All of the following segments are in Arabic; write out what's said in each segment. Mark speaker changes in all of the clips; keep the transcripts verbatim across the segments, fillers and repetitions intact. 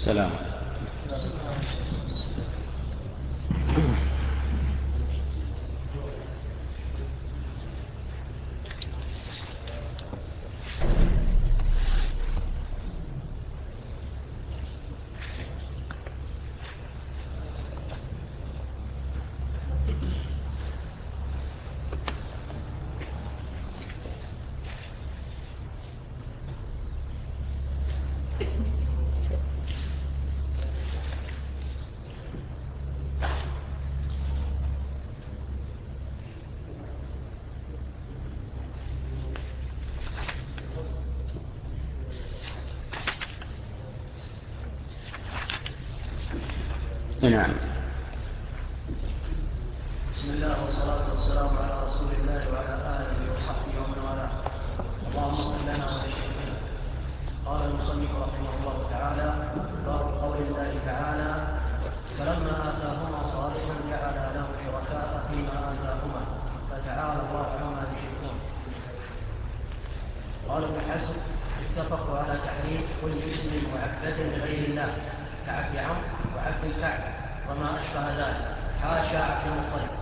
Speaker 1: السلام. نعم.
Speaker 2: بسم الله والصلاة والسلام على رسول الله وعلى آله وصحبه ومن والاه. اللهم اغفر لنا ولشيخنا. قال المصنف رحمه الله تعالى: باب قول الله تعالى: فلما آتاهما صالحا جعل له شركاء فيما آتاهما فتعالى الله عما يشركون. قال ابن حزم: اتفقوا على تحريم كل اسم معبد لغير الله كعبد عمرو وعبد الكعب وما أشبه ذلك، حاشا عبد المطلب.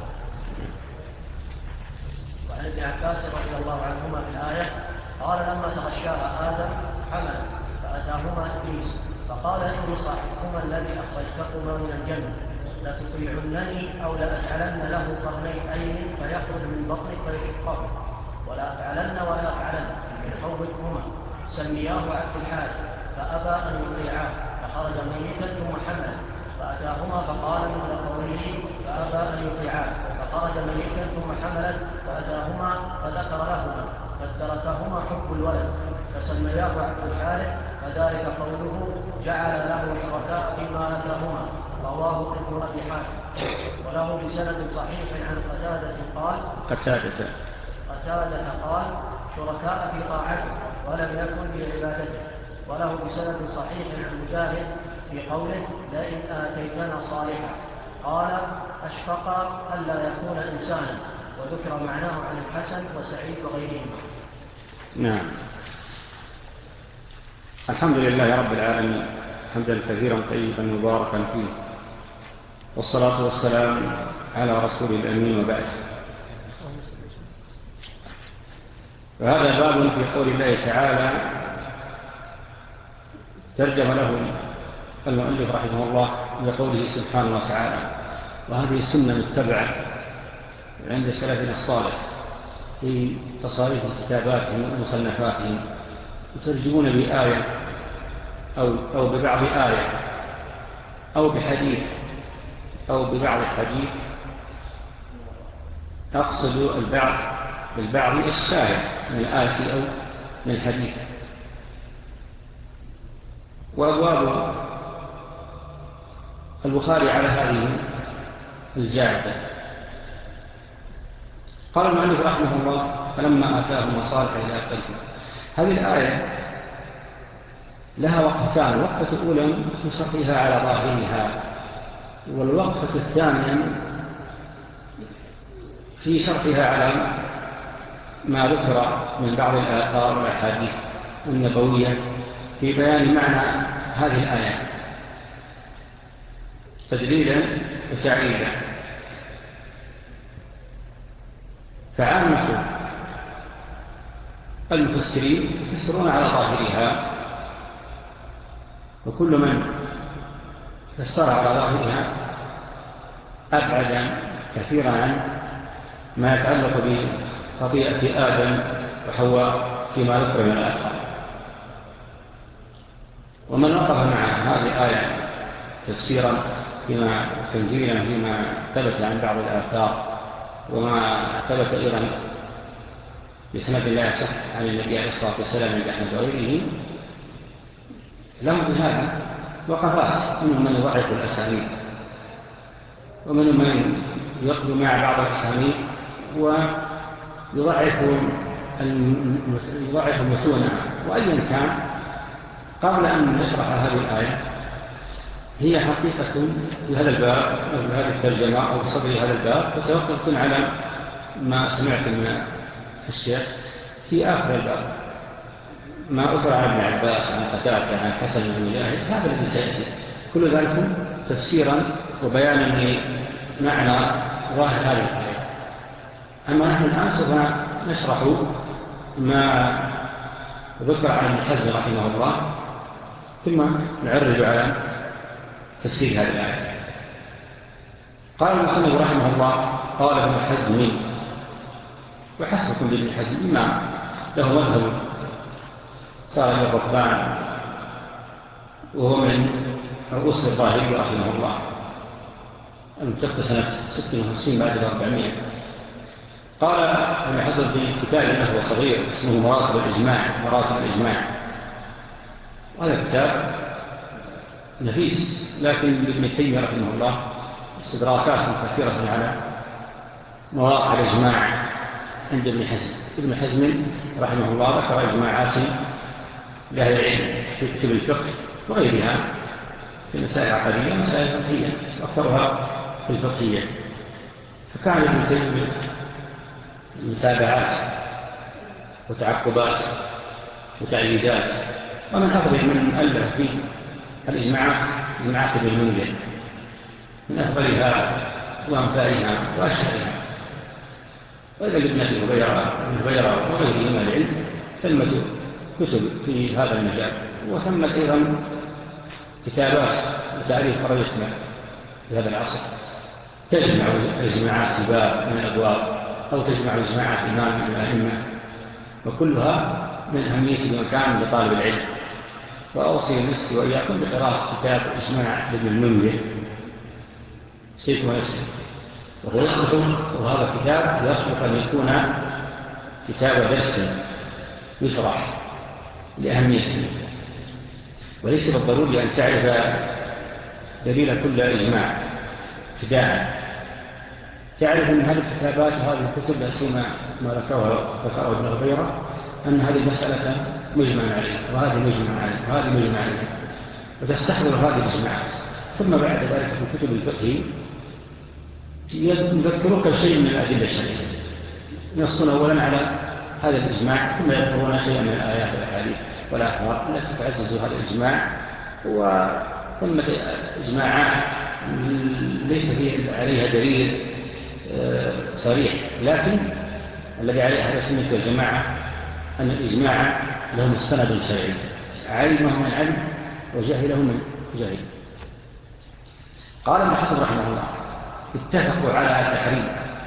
Speaker 2: وعن ابن عباس رضي الله عنهما في الآية قال: لما تغشاها آدم حمل فأتاهما إبليس فقال: إني صاحبكما الذي أخرجتكما من الجنة لتطيعنني أو لأجعلن له قرنين أيمن فيخرج من بطنك فيشقه، ولا أفعلن ولا أفعلن من حوضكما. سمياه عبد الحارث فأبى أن يطيعاه فخرج ميتا ثم حمل فأتاهما فقال مثل قوله فأبى أن يطيعاه فخرج ميتا ثم حملت فأتاهما فذكر لهما فتركهما حب الولد فسمياه عبد الحارث، فذلك قوله جعل له شركاء فيما آتاهما. رواه ابن أبي حاتم وله بسند صحيح عن قتادة قال
Speaker 1: قتادة
Speaker 2: قتادة قال: شركاء في طاعته ولم يكن في عبادته. وله بسند صحيح عن مجاهد في قوله: لئن آتيتنا صالحا قال: أشفق ألا يكون إنسانا. وذكر معناه عن الحسن وسعيد وغيرهما.
Speaker 1: نعم. الحمد لله رب العالمين حمدا كثيرا طيبا مباركا فيه، والصلاة والسلام على رسول الأمين وبعد. وهذا باب في قول الله تعالى ترجم له المؤلف رحمه الله بقوله سبحانه وتعالى: وهذه السنة متبعة عند سلفنا الصالح في تصاريف كتاباتهم ومصنفاتهم، يترجمون بآية أو, أو ببعض آية أو بحديث أو ببعض الحديث. أقصد البعض بالبعض الشاهد من الآية أو من الحديث. وأبواب البخاري على هذه الزاعدة. قال المؤلف رحمه الله: فلما آتاهم صالحا إلى قلبه. هذه الآية لها وقفتان: الوقفة الأولى في شرحها على ظاهرها، والوقفة الثانية في شرحها على ما ذكر من بعض الآثار والأحاديث النبوية في بيان معنى هذه الآية تدليلا وتعليلا. فعامة المفسرين يفسرون على ظاهرها، وكل من فسر على ظاهرها أبعد كثيرا عن ما يتعلق بخطيئة آدم وحواء فيما ذكر من الآثار. ومن وقف مع هذه الآية تفسيرا فيما تنزيلا فيما ثبت عن بعض الآثار وما ثبت أيضا بسند الله يصح عن النبي عليه الصلاة والسلام عند أحمد وغيره، لهم بهذا وقفات، منهم من يضعف الأسانيد ومنهم من يقضي مع بعض الأسانيد ويضعف يضعف المتونة. وأيا كان، قبل أن نشرح هذه الآية، هي حقيقة في هذا الباب أو في هذه الترجمة أو في صدر هذا الباب فتوقفت على ما سمعت من الشيخ في آخر الباب، ما أثر عن ابن عباس عن قتادة عن حسن بن مجاهد هذا الذي سيأتي كل ذلك تفسيرا وبيانا لمعنى ظاهر هذه الآية. أما نحن الآن سوف نشرح ما ذكر عن ابن حزم رحمه الله ثم نعرج على تفسير هذه الآية. قال المصنف رحمه الله قال ابن حزم، وحسبكم بابن حزم إمام له مذهب صار من الركبان وهو من رؤوس الظاهري رحمه الله المتوفى سنة ستة وخمسين بعد الأربعمائة. قال ابن حزم في كتاب له صغير اسمه مراتب الإجماع مراتب الإجماع وهذا كتاب نفيس، لكن ابن تيمية رحمه الله استدراكات كثيرة على مواقع الإجماع عند ابن حزم. ابن حزم رحمه الله ذكر إجماعات لأهل العلم في كتب الفقه وغيرها في مسائل عقدية ومسائل فقهية أكثرها في الفقهية. فكان ابن تيمية متابعات وتعقبات وتأييدات، ومن أفضل من ألف في الإجماعات إجماعات ابن المنذر من أفضلها وأمثالها وأشهرها. وإذا ابن أبي هريرة وغيره من العلم ثمة كتب في هذا المجال، وثمت أيضا كتابات وتعريف قريتنا في هذا العصر تجمع إجماعات الباب من الأبواب أو تجمع إجماعات إمام من الأئمة، وكلها من أهمية المكان لطالب العلم. وأوصي نفسي وإياكم بقراءة كتاب إجماع ابن المنذر سيف ونفسه، وهو يصلح وهذا الكتاب يصلح أن يكون كتاب درس يشرح لأهميته، وليس بالضروري أن تعرف دليل كل إجماع ابتداء. تعرف أن هذه الكتابات وهذه الكتب لأسيما ما ذكره ابن غبيرة أن هذه المسألة مجمع عليها وهذه مجمع عليها وهذه مجمع عليها، وتستحضر هذه الإجماعات. ثم بعد ذلك في كتب الفقه يذكرك شيء من الأدلة الشرعية، يصون أولا على هذا الإجماع ثم يذكرون شيئا من الآيات والأحاديث والآثار التي تعزز هذا الإجماع. وثم إجماعات ليس فيه عليها دليل صريح، لكن الذي عليه هذا السنة والجماعة أن الإجماع له مستند شرعي، علمه من علم وجاهله من جاهل. قال ابن حزم رحمه الله اتفقوا على التحريم.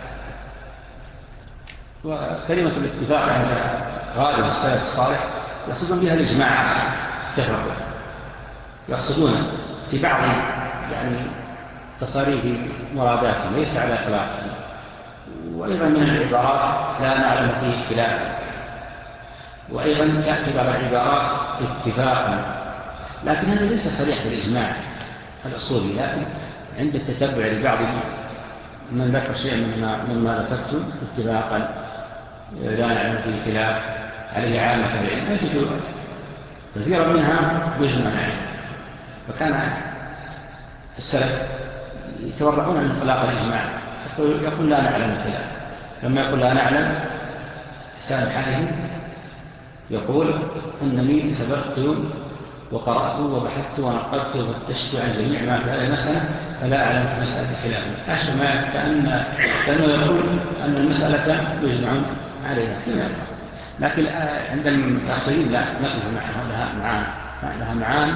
Speaker 1: وكلمة الاتفاق عند غالب السلف الصالح يقصدون بها الإجماعات، اتفقوا يقصدون في بعض يعني تصاريف مراداتهم ليس على خلافهم. وأيضا من العبارات لا نعلم فيه خلافا، وأيضا تأتي بعض العبارات اتفاقا، لكن هذا ليس صريح بالإجماع الأصولي، لكن عند التتبع لبعض من ذكر شيئا مما, مما ذكرت اتفاقا لا نعلم فيه خلاف عليه عامة العلم نجد كثيرا منها يجمع عليه. فكان السلف يتورعون عن انطلاق الإجماع، يقول لا نعلم الخلاف. لما يقول لا نعلم لسان حاله يقول أنني سبقت وقرأت وبحثت ونقبت وفتشت عن جميع ما في هذه المسألة فلا أعلم في مسألة خلافه. أشبه ما كأن كأنه يقول أن المسألة يجمع عليها، لكن عند المتأخرين لا نقف معها معان لها معان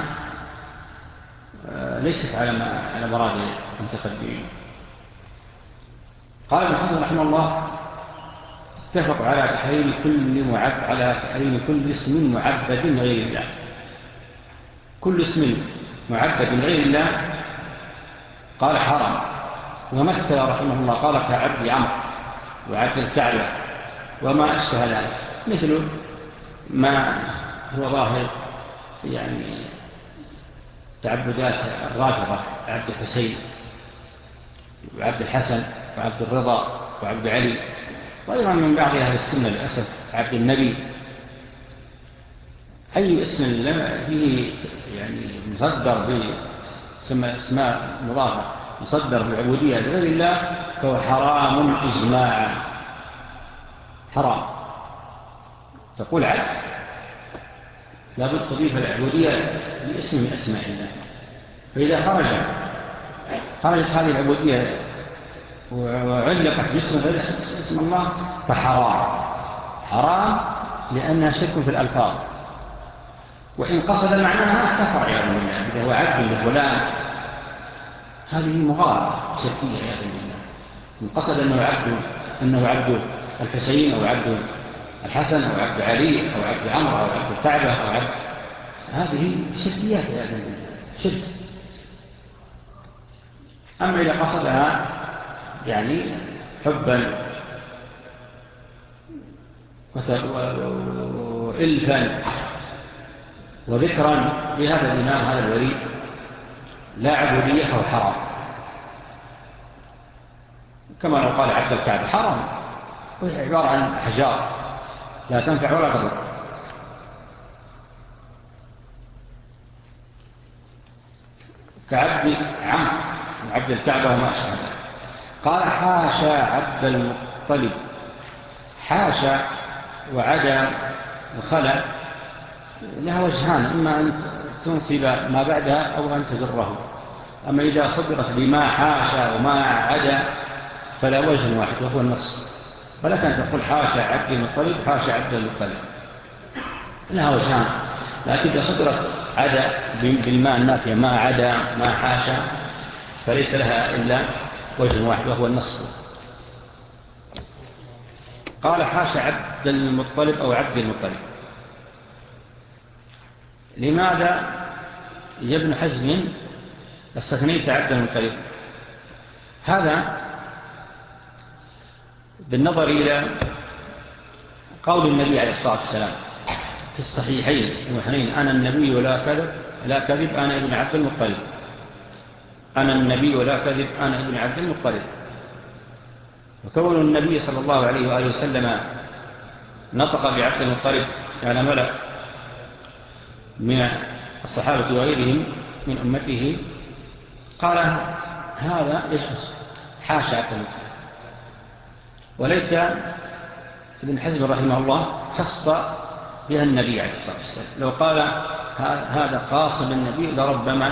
Speaker 1: ليست على على مراد المتقدمين. قال ابن حزم رحمه الله اتفق على تحريم كل معب على تحريم كل اسم معبد غير الله. كل اسم معبد غير الله قال حرام. ومثل رحمه الله قال كعبد عمرو وعبد الكعبة وما أشبه ذلك، مثل ما هو ظاهر يعني تعبدات الرافضة عبد الحسين وعبد الحسن وعبد الرضا وعبد علي، وأيضا من بعض أهل السنة للأسف عبد النبي. أي اسم فيه يعني مصدر بسمى اسماء مضافة مصدر بالعبودية لغير الله فهو حرام إجماعا. حرام تقول عبد لابد تضيف العبودية لاسم من أسماء الله. فإذا خرج خرجت هذه العبودية وعلقت باسم غير اسم الله فحرام، حرام لأنها شرك في الألفاظ. وإن قصد معناها كفر عياذا بالله، إذا هو عبد لفلان هذه مغالطة شركية عياذا بالله. إن قصد أنه عبد أنه عبد الحسين أو عبد الحسن أو عبد علي أو عبد عمرو أو عبد الكعبة أو عبد، هذه شركيات عياذا بالله، شرك. أما إذا قصدها يعني حبا وإلفا وذكرا لهذا الإمام هذا الولي لا عبودية أو حرام، كما لو قال عبد الكعبة حرام، وهي عبارة عن أحجار لا تنفع ولا تضر. كعبد عم وعبد الكعبة وما أشبه. قال حاشا عبد المطلب، حاشا وعدا وخلع لها وجهان، إما أن تنصب ما بعدها أو أن تجره. أما إذا صدرت بما حاشا وما عدا فلا وجه واحد وهو النص، فلك أن تقول حاشا عبد المطلب حاشا عبد المطلب، لها وجهان. لكن إذا صدرت عدا بالماء النافية ما عدا ما حاشا فليس لها إلا وجه واحد وهو النص. قال حاشا عبد المطلب أو عبد المطلب. لماذا يا ابن حزم استثنيت عبد المطلب؟ هذا بالنظر إلى قول النبي عليه الصلاة والسلام في الصحيحين المحنين: أنا النبي ولا كذب لا كذب أنا ابن عبد المطلب، أنا النبي ولا كذب أنا ابن عبد المطلب. وكون النبي صلى الله عليه وآله وسلم نطق بعبد المطلب كان ملأ من الصحابة وغيرهم من أمته قال هذا يجوز حاشا عبد المطلب. وليس ابن حزم رحمه الله خص بها النبي عليه الصلاة والسلام، لو قال هذا خاص بالنبي لربما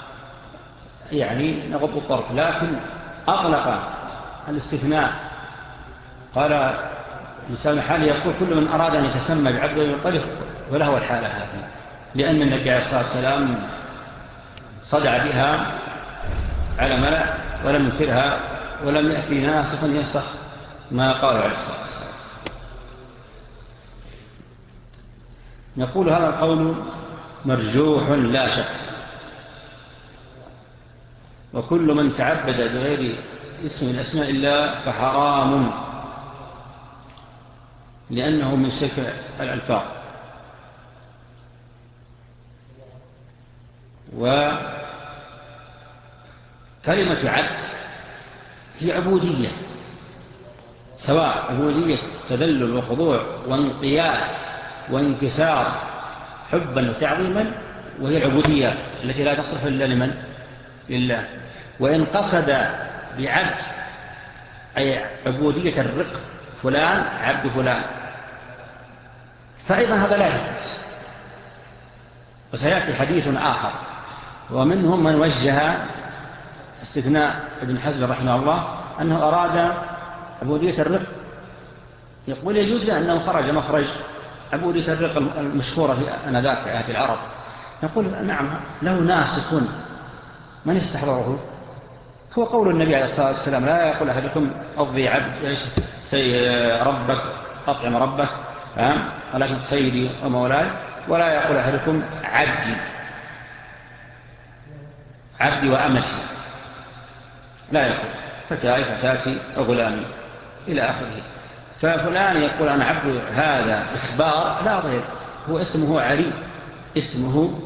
Speaker 1: يعني نغض الطرف، لكن أغلق الاستثناء. قال لسان حالي يقول كل من أراد أن يتسمى بعبد المطلب وله الحالة هذه، لأن النبي عليه الصلاة والسلام صدع بها على ملأ ولم ينكرها ولم يأتي ناسخ ينسخ ما قالوا عليه الصلاة والسلام. نقول هذا القول مرجوح لا شك، وكل من تعبد بغير اسم من أسماء الله فحرام، لأنه من شرك الألفاظ. وكلمة عبد هي عبودية، سواء عبودية تذلل وخضوع وانقياد وانكسار حبا وتعظيما، وهي العبودية التي لا تصلح إلا لمن؟ لله. وإن قصد بعبد أي عبودية الرق فلان عبد فلان فأيضا هذا لا يجوز. وسيأتي حديث آخر، ومنهم من وجه استثناء ابن حزم رحمه الله أنه أراد عبودية الرق، يقول يجوز لأنه خرج مخرج عبودية الرق المشهورة في أنذاك في عهد العرب. نقول نعم له ناسخ من استحضره، هو قول النبي عليه الصلاة والسلام: لا يقول أحدكم أضي عبد سي ربك أطعم ربك، ولكن سيدي ومولاي، ولا يقول أحدكم عبدي عبدي وأمتي، لا يقول فتاي فتاتي وغلامي إلى آخره. ففلان يقول أنا عبد، هذا إخبار لا غير، هو اسمه علي، اسمه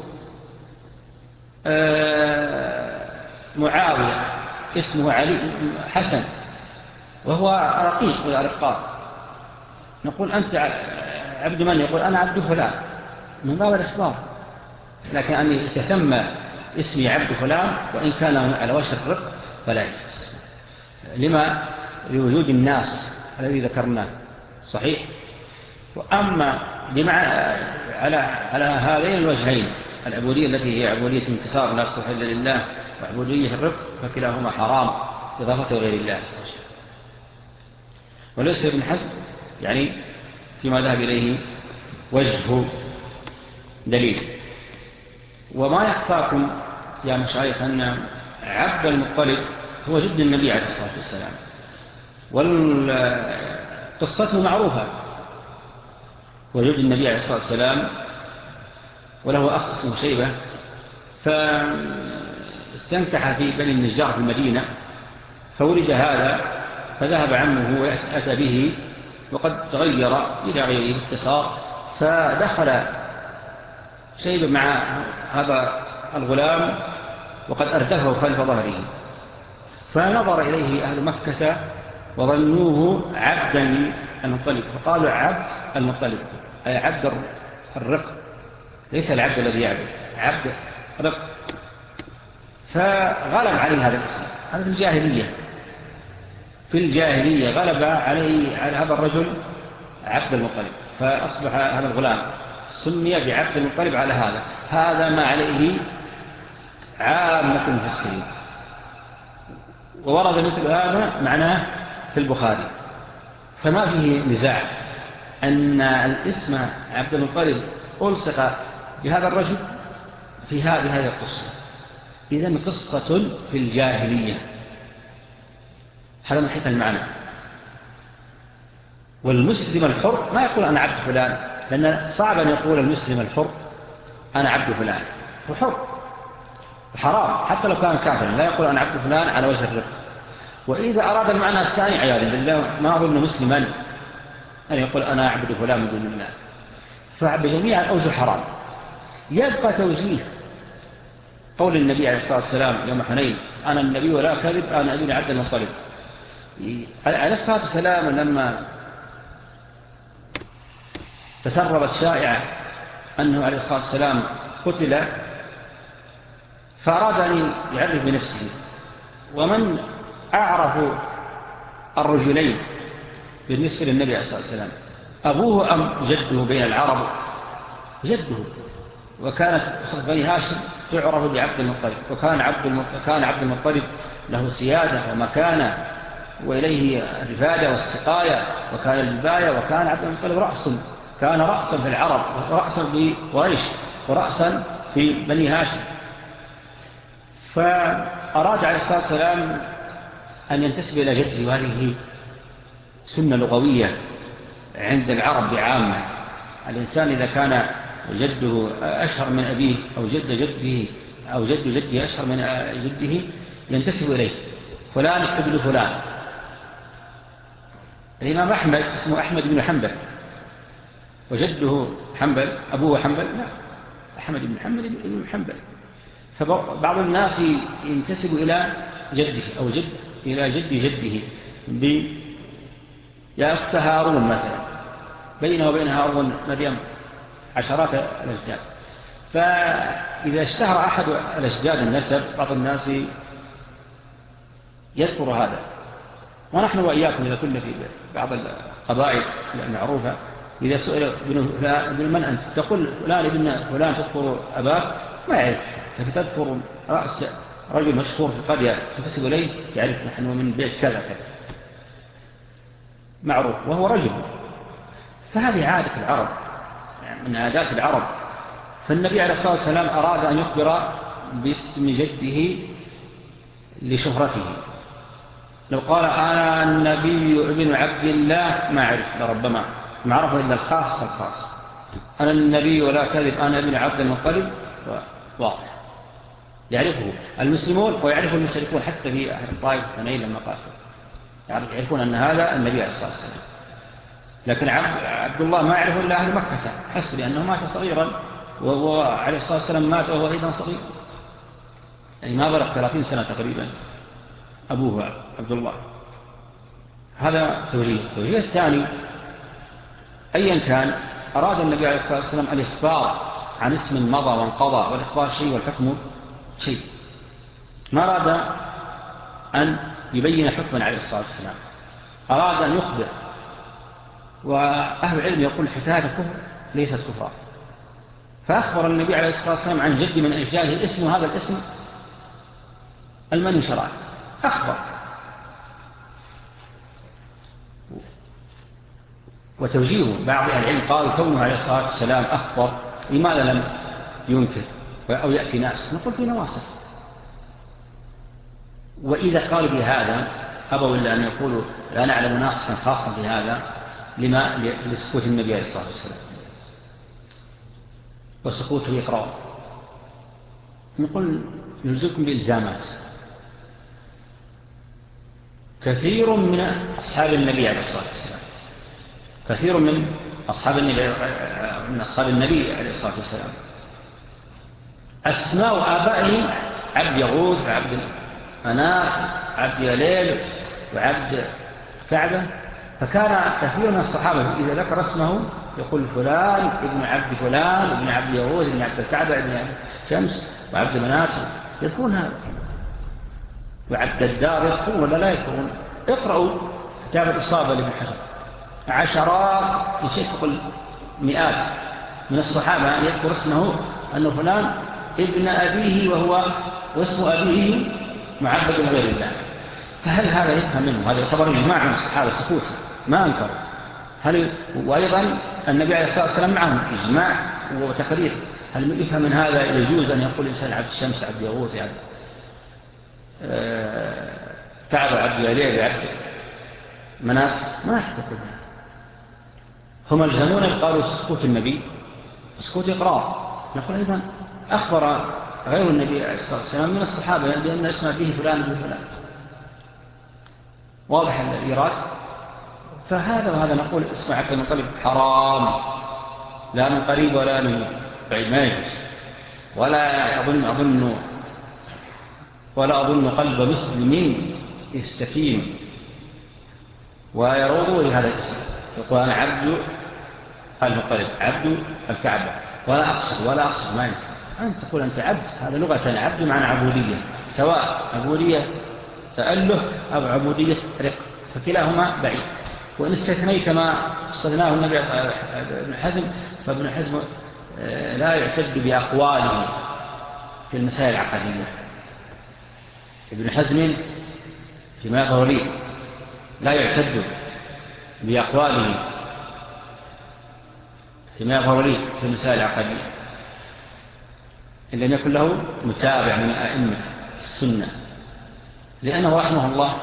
Speaker 1: آه معاوية، اسمه علي حسن، وهو رقيق والأرقاء. نقول أنت عبد من؟ يقول أنا عبد فلان، من باب الإخبار. لكن أن يتسمى اسمي عبد فلان وإن كان على وجه الرق فلا يجوز، لما لوجود الناس الذي ذكرناه صحيح. وأما بمعنى على على هذين الوجهين، العبودية التي هي عبودية انكسار لا تصلح إلا لله، وعبودية الرق، فكلاهما حرام إضافة غير الله. وليس ابن حزم يعني فيما ذهب إليه وجه دليل. وما يخفاكم يا مشايخ أن عبد المطلب هو جد النبي عليه الصلاة والسلام، والقصة معروفة، وجد النبي عليه الصلاة والسلام وله أخ اسمه شيبة، فاستنكح في بني النجار في المدينة، فولد هذا، فذهب عمه وأتى به وقد تغير إلى غيره اختصار، فدخل شيبة مع هذا الغلام وقد أردفه خلف ظهره، فنظر إليه أهل مكة وظنوه عبدا المطلب، فقالوا عبد المطلب أي عبد الرق، ليس العبد الذي يعبد، عبد رق. فغلب عليه هذا الاسم، هذا في الجاهلية، في الجاهلية غلب عليه على هذا الرجل عبد المطلب، فأصبح هذا الغلام سمي بعبد المطلب على هذا. هذا ما عليه عامة المفسرين، وورد مثل هذا معناه في البخاري، فما فيه نزاع أن الاسم عبد المطلب ألصق بهذا الرجل في هذه القصة. إذن قصة في الجاهلية، هذا من حيث المعنى. والمسلم الحر ما يقول أنا عبد فلان، لأن صعب أن يقول المسلم الحر أنا عبد فلان، هو حر حرام حتى لو كان كافرا، لا يقول أنا عبد فلان على وجه الرق. وإذا أراد المعنى الثاني عياذا بالله ما أظن مسلما أن يقول أنا أعبد فلان من دون الله، فبجميع الأوجه حرام. يبقى توجيه قول النبي عليه الصلاة والسلام يوم حنين أنا النبي ولا كذب أنا ابن عبد المطلب. عليه الصلاة والسلام لما تسربت شائعة أنه عليه الصلاة والسلام قتل، فأراد أن يعرف بنفسه، ومن أعرف الرجلين بالنسبة للنبي عليه الصلاة والسلام أبوه أم جده بين العرب؟ جده، وكانت بني هاشم تعرف بعبد المطلب، وكان عبد المطلب, كان عبد المطلب له سيادة ومكانة وإليه الرفادة والسقاية وكان الجباية، وكان عبد المطلب رأس، كان رأسا في العرب ورأسا في قريش ورأسا في بني هاشم. فأراد عليه الصلاة والسلام أن ينتسب إلى جده، وهذه سنة لغوية عند العرب بعامة. الإنسان إذا كان جده أشهر من أبيه أو جد جده أو جد جده أشهر من جده ينتسب إليه، فلان ابن فلان. الإمام أحمد اسمه أحمد بن حنبل، وجده حنبل أبوه حنبل، لا، أحمد بن حنبل بن حنبل. فبعض الناس ينتسب إلى جده أو جد إلى جد جده ب يا أخت هارون مثلا، بينه وبين هارون مريم عشرات الأجداد. فإذا اشتهر أحد الأجداد النسب بعض الناس يذكر هذا، ونحن وإياكم إذا كنا في بعض القبائل المعروفة إذا سئل ابن من أنت تقول فلان ابن فلان، تذكر أباك ما يعرف، لكن تذكر رأس رجل مشهور في القرية تنتسب إليه يعرف نحن من بيت كذا كذا معروف وهو رجل. فهذه عادة العرب، يعني من عادات العرب. فالنبي عليه الصلاة والسلام أراد أن يخبر باسم جده لشهرته. لو قال أنا النبي ابن عبد الله ما عرف لربما ما عرفه إلا الخاص الخاص. أنا النبي ولا كذب أنا ابن عبد المطلب واضح يعرفه المسلمون ويعرفه المشركون، حتى في أهل الطائف ونيل لما قاتلوا يعرفون أن هذا النبي عليه الصلاة والسلام. لكن عبد الله ما يعرفه إلا أهل مكة حسب، لأنه مات صغيرا، وعليه الصلاة والسلام مات وهو أيضا صغير، يعني ما بلغ ثلاثين سنة تقريبا أبوه عبد الله. هذا توجيه. التوجيه الثاني أيا كان أراد النبي عليه الصلاة والسلام الإخبار عن اسم مضى وانقضى، والإخبار شيء والحكم شيء. ما أراد أن يبين حكما عليه الصلاة والسلام، أراد أن يخبر. وأهل العلم يقول حكاية الكفر ليست كفرا. فأخبر النبي عليه الصلاة والسلام عن جد من أجداده اسمه هذا الاسم المني شرعا، أخبر. وتوجيه بعض العلم قال كونه عليه الصلاة والسلام أخبر لماذا لم ينكر أو يأتي ناس؟ نقول في نواسخ. وإذا قالوا بهذا أبوا إلا أن يقولوا لا نعلم ناسخا خاصا بهذا لما لسكوت النبي عليه الصلاة والسلام وسكوته يقرأ. نقول نلزمكم بإلزامات. كثير من أصحاب النبي عليه الصلاة والسلام كثير من أصحاب النبي من أصحاب النبي عليه الصلاة والسلام أسماء آبائهم عبد يغوث وعبد مناف وعبد يليل وعبد كعبة. فكان كثير من الصحابة إذا ذكر اسمه يقول فلان ابن عبد فلان ابن عبد يغوث ابن عبد الكعبة ابن عبد شمس وعبد مناف، يذكرون هذا. وعبد الدار يذكرون ولا لا يذكرون؟ اقرأوا كتاب الإصابة لابن حجر، عشرات نسيت تقول مئات من الصحابة يذكر اسمه أنه فلان ابن أبيه وهو واسم أبيه معبد غير الله. فهل هذا يفهم منه؟ هذا يعتبر إجماع من الصحابة سكوت ما أنكروا. هل وأيضا النبي عليه الصلاة والسلام معهم إجماع وتقرير. هل يفهم من هذا يجوز أن يقول إنسان عبد الشمس عبد يغوث عبد كعب عبد يليل عبد مناس؟ ما يحتفل. هم الزمون قالوا سكوت النبي سكوت إقرار. نقول أيضا أخبر غير النبي عليه الصلاة والسلام من الصحابة بأن اسمع به فلان به فلان. واضح الإيراد. فهذا وهذا نقول اسمع عبد المطلب حرام، لا من قريب ولا من بعيد ما يجوز. ولا أظن أظن ولا أظن قلب مسلم يستكين ويروض لهذا الاسم. يقول أنا عبد المطلب عبد الكعبة ولا أقصد ولا أقصد ما ينفع. أنت تقول أنت عبد، هذا لغة عبد معنى عبودية، سواء عبودية تأله أو عبودية رق، فكلاهما بعيد. وإن استثنيت ما استثناه النبي ابن حزم فابن حزم لا يعتد بأقواله في المسائل العقدية. ابن حزم فيما يظهر لي لا يعتد بأقواله فيما يظهر لي في المسائل العقدية إن لم يكن له متابع من أئمة السنة، لأنه رحمه الله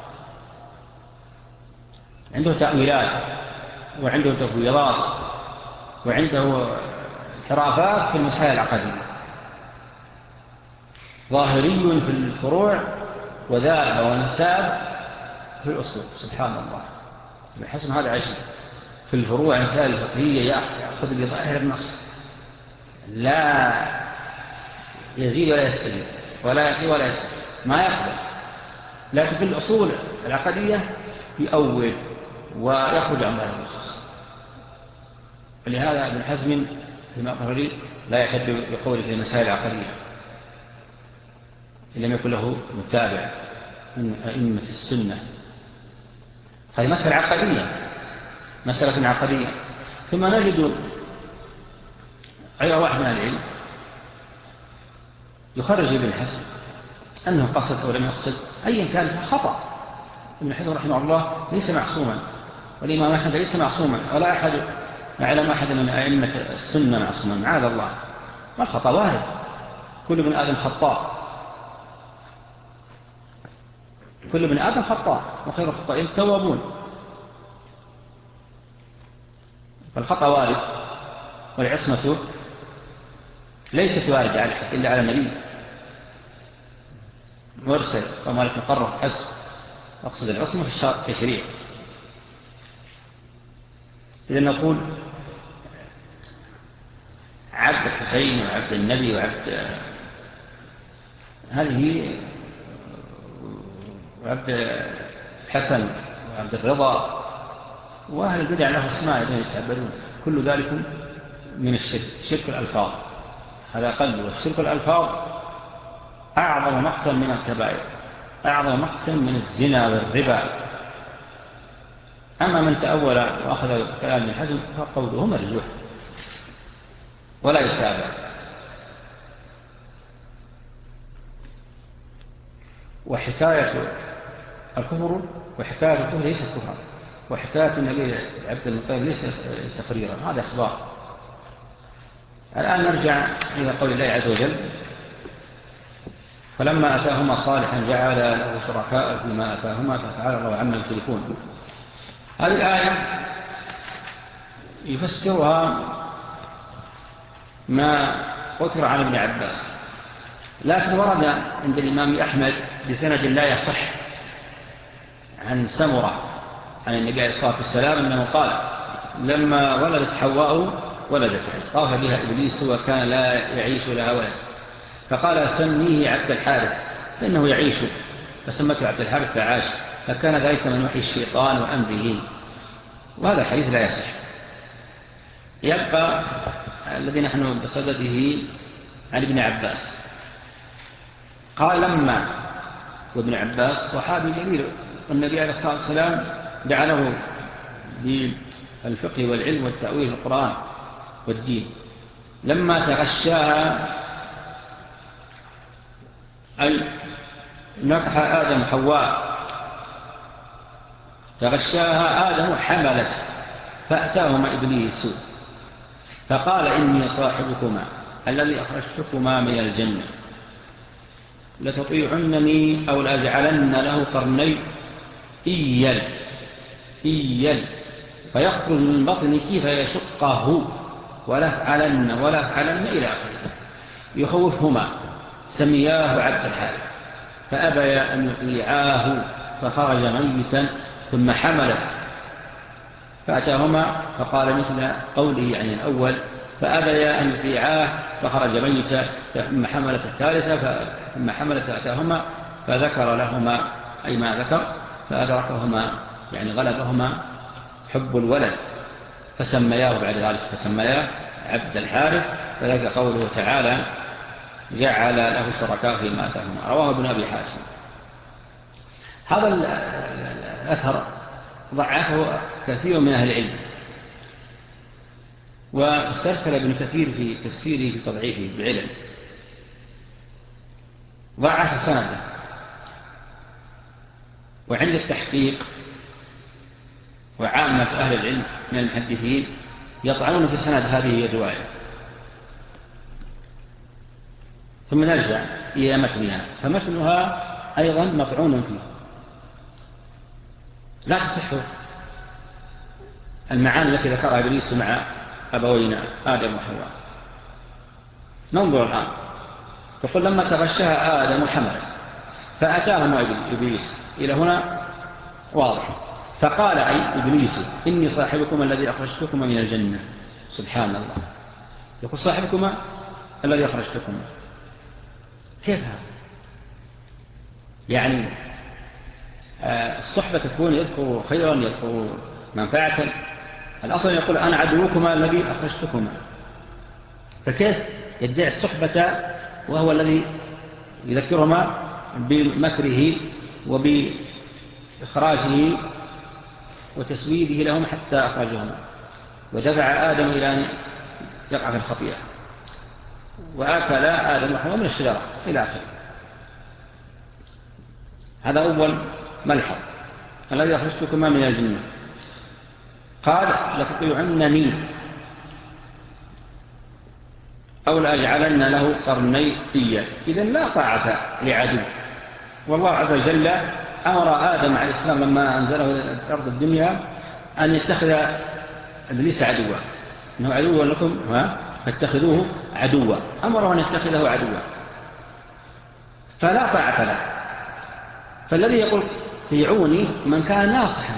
Speaker 1: عنده تأويلات وعنده تفويضات وعنده انحرافات في المسائل العقدية، ظاهري في الفروع وذاب ونساب في الأصول. سبحان الله، بحسب هذا عجيب. في الفروع المسائل الفقهية يأخذ بظاهر النص، لا يزيد ولا يستزيد ولا يقي ولا يستزيد، ما يقبل. لكن في الأصول العقدية يؤول ويخرج عن ظاهر النصوص. ولهذا ابن حزم فيما أظهر لي لا يعتد بقوله في المسائل العقدية إن لم يكن له متابع من أئمة السنة. هذه مسألة عقدية، مسألة عقدية. ثم نجد أي واحد من العلم يخرج ابن حزم أنه قصد أو لم يقصد أيا كان خطأ. ابن حزم رحمه الله ليس معصوما، والإمام أحمد ليس معصوما، ولا أحد يعلم أحد من أئمة السنة معصوما، معاذ الله. والخطأ وارد، كل من آدم خطاء، كل من آدم خطاء وخير الخطائين التوابون. فالخطأ وارد، والعصمة ليست واردة إلا على النبي مرسل وما لك قرر حسب. أقصد العصمة في الشرع التشريع. إذا نقول عبد الحسين وعبد النبي وعبد هذه وعبد الحسن وعبد الرضا وأهل البدع له اسماء الذين يتعبدون، كل ذلك من الشرك، شرك الألفاظ هذا أقل. والشرك الألفاظ أعظم مقتا من الكبائر، أعظم مقتا من الزنا والربا. أما من تأول وأخذ كلام ابن حزم فقوله مرجوح. ولا يتابع. وحكاية الكفر وحكاية الكفر ليست كفرا، وحكاية النبي عبد المطلب ليست تقريرا، هذا إخبار. الآن نرجع إلى قول الله عز وجل: فلما أتاهما صالحا جعل له شركاء فيما أتاهما فتعالى الله عما يشركون. هذه الآية يفسرها ما ذكر عن ابن عباس، لكن ورد عند الإمام أحمد بسند لا يصح عن سمرة عن النبي عليه الصلاة والسلام أنه قال: لما ولدت حواء ولدت طاف بها إبليس وكان لا يعيش لها ولد، فقال: سميه عبد الحارث فإنه يعيش، فسمته عبد الحارث فعاش، فكان ذلك من وحي الشيطان وأمره. وهذا الحديث لا يصح. يبقى الذي نحن بصدده عن ابن عباس قال: لما وابن عباس صحابي جليل، والنبي عليه الصلاة والسلام دعا بالفقه والعلم والتأويل القرآن والدين. لما تغشاها أي نكح آدم حواء، تغشاها آدم حملت، فأتاهما إبليس فقال: إني صاحبكما الذي أخرجتكما من الجنة، لتطيعنني أو لأجعلن له قرني إيل إيل فيخرج من بطنك فيشقه، ولا أفعلن ولا أفعلن إلى آخره. يخوفهما، سمياه عبد الحارث، فأبيا أن يطيعاه فخرج ميتا، ثم حملت فأتاهما فقال مثل قوله يعني الأول: فأبيا أن يطيعاه فخرج ميتا، ثم حملت الثالثة، ثم حملت فأتاهما فذكر لهما أي ما ذكر، فأدركهما يعني غلبهما حب الولد، فسمياه بعد ذلك فسمياه عبد الحارث. فذلك قوله تعالى: جعل له شركاء فيما آتاهما. رواه ابن أبي حاتم. هذا الأثر ضعفه كثير من أهل العلم، واسترسل ابن كثير في تفسيره في تضعيفه بعلم، ضعف سنده. وعند التحقيق وعامة أهل العلم من المحدثين يطعنون في سند هذه الرواية. ثم نرجع إلى متنها، فمتنها أيضا مطعون فيه، لا تصح المعاني التي ذكرها إبليس مع أبوينا آدم وحواء. ننظر الآن. فقل: لما تغشاها آدم حملت فأتاهما إبليس، إلى هنا واضح. فقال أي إبليس: إني صاحبكما الذي أخرجتكما من الجنة. سبحان الله، يقول صاحبكما الذي أخرجتكما، كيف هذا؟ يعني الصحبة تكون يذكر خيرا يذكر منفعة. الأصل يقول: أنا عدوكما الذي أخرجتكما، فكيف يدعي الصحبة وهو الذي يذكرهما بمكره وبإخراجه وتسويده لهم حتى أخرجهما، ودفع آدم إلى أن يقع في الخطيئة، وآكل آدم وحواء من الشجرة إلى آخره. هذا أول ملحظ: الذي أخرجتكما من الجنة. قال: لتطيعنني أو لأجعلن له قرني إيا. إذن لا طاعة لعدو. والله عز وجل أمر آدم عليه السلام لما أنزله إلى أرض الدنيا أن يتخذ إبليس عدوا، إنه عدو لكم فاتخذوه عدوا، أمره أن يتخذه عدوا، فلا طاعة له. فالذي يقول: طيعوني من كان ناصحا،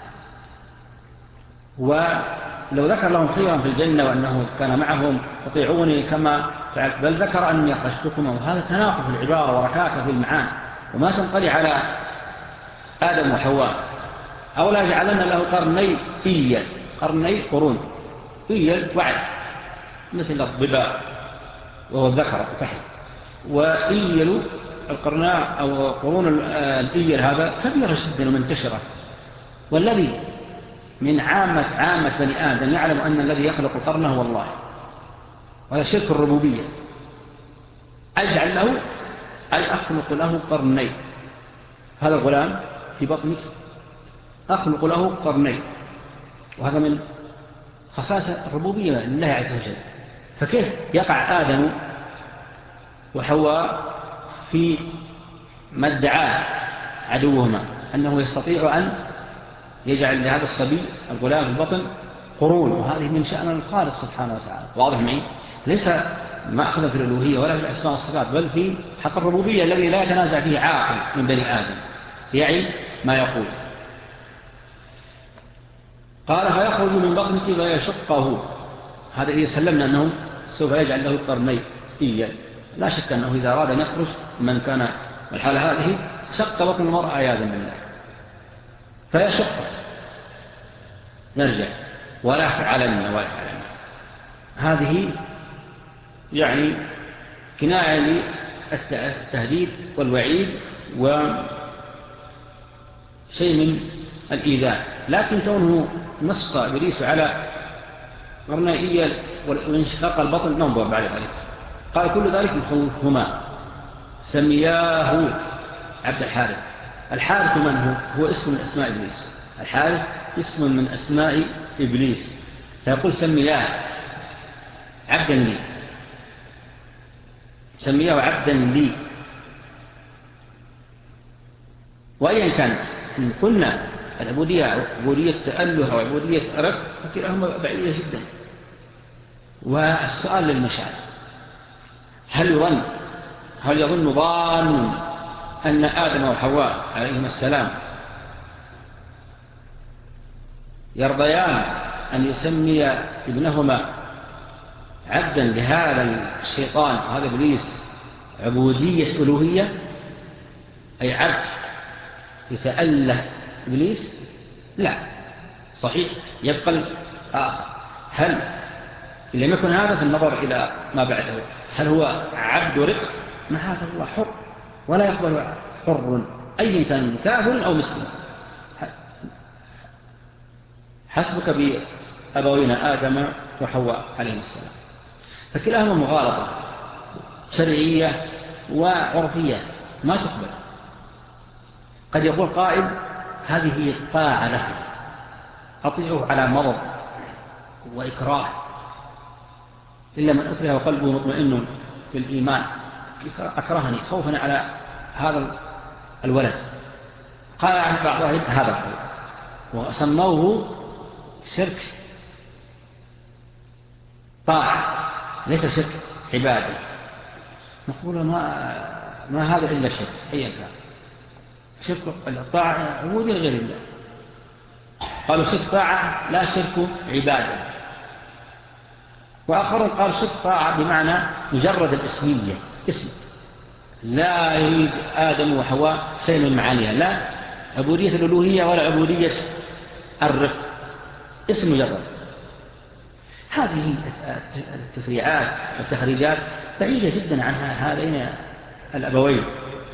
Speaker 1: ولو ذكر لهم خيرا في الجنة وأنه كان معهم: اطيعوني كما فعلت، بل ذكر أني أخرجتكم، وهذا تناقض في العبارة وركاكة في المعاني، وما تنقلي على آدم وحواء. أو لا جعلنا له قرني إيل، قرني قرون، إيل وعد مثل الضباء وهو الذكر الفحل، وإيل القرناء أو قرون الإيل هذا كبيرة جدا ومنتشرة. والذي من عامة عامة بني آدم يعلم أن الذي يخلق قرنه هو الله، وهذا شرك الربوبية. أجعل له أي أخلق له قرنين، هذا الغلام في بطنك أخلق له قرنين، وهذا من خصائص الربوبية لله عز وجل. فكيف يقع آدم وحواء في ما ادعاه عدوهما أنه يستطيع أن يجعل لهذا الصبي الغلام في البطن قرون، وهذه من شأن الخالق سبحانه وتعالى. واضح معي؟ ليس ما أخذ في الألوهية ولا في الأسماء والصفات، بل في حق الربوبية الذي لا يتنازع فيه عاقل من بني آدم يعي ما يقول. قال فيخرج من بطنك فيشقه، هذا إذا سلمنا أنه سوف يجعل له قرنين إيا، لا شك أنه إذا أراد أن يخرج من كان الحالة هذه شق بطن المرأة عياذا بالله، فيشقه نرجع ولا فعلنا ولا فعلنا. هذه يعني كناية للتهديد والوعيد وشيء من الإيذاء. لكن كونه نص إبليس على قرنائية وانشقاق البطن ننظر بعد ذلك. قال كل ذلك يخوفهما سمياه عبد الحارث. الحارث من هو؟ هو اسم من أسماء إبليس. الحارث اسم من أسماء إبليس، فيقول سمياه عبدا لي، سمياه عبدا لي. وأيا كان إن قلنا العبودية عبودية تأله وعبودية أرق فكلاهما بعيدة جدا. والسؤال للمشاعر، هل يظن هل يظن ظان أن آدم وحواء عليهما السلام يرضيان أن يسمي ابنهما عبدا لهذا الشيطان وهذا إبليس عبودية ألوهية، أي عبد يتأله إبليس؟ لا، صحيح يبقى آخر. هل لم يكن هذا في النظر إلى ما بعده، هل هو عبد رق؟ ما هذا الله حر ولا يقبل حر أي كان كافر أو مسلم. حسبك بأبوينا آدم وحواء عليهم السلام. فكلاهما مغالطة شرعية وعرفية ما تقبل. قد يقول قائل هذه هي الطاعة له، أطيعه على مرض وإكراه، إلا من أكره وقلبه مطمئن في الإيمان أكرهني خوفا على هذا الولد. قال عن بعض هذا القول وسموه شرك طاعة ليس شرك عبادة. نقول ما, ما هذا إلا شرك أي كان شرك الطاعة عبودية غير الله. قالوا شرك طاعة لا شرك عبادة. وآخرون قال شرك طاعة بمعنى مجرد الاسمية، اسم لا يريد آدم وحواء شيء من معانيها، لا عبودية الألوهية ولا عبودية الرق، اسم مجرد. هذه التفريعات والتخريجات بعيدة جدا عن هذين الأبوين.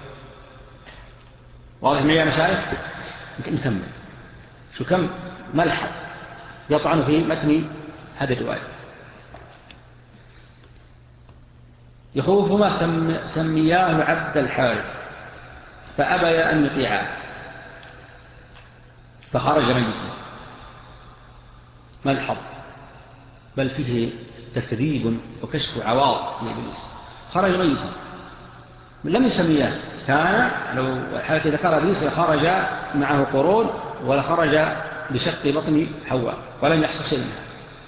Speaker 1: واضح معي يا مشايخ؟ نكمل. شو كم ملحظ يطعن في متن هذه الرواية. يخوفهما سم سمياه عبد الحارث فأبي أن يطيعاه فخرج ميتا. ملحظ بل فيه تكذيب وكشف عواض لإبليس. خرج ميتا لم يسمياه، كان لو حالة ذكر إبليس لخرج معه قرون ولخرج بشق بطن حواء ولم يحصل شيء منها.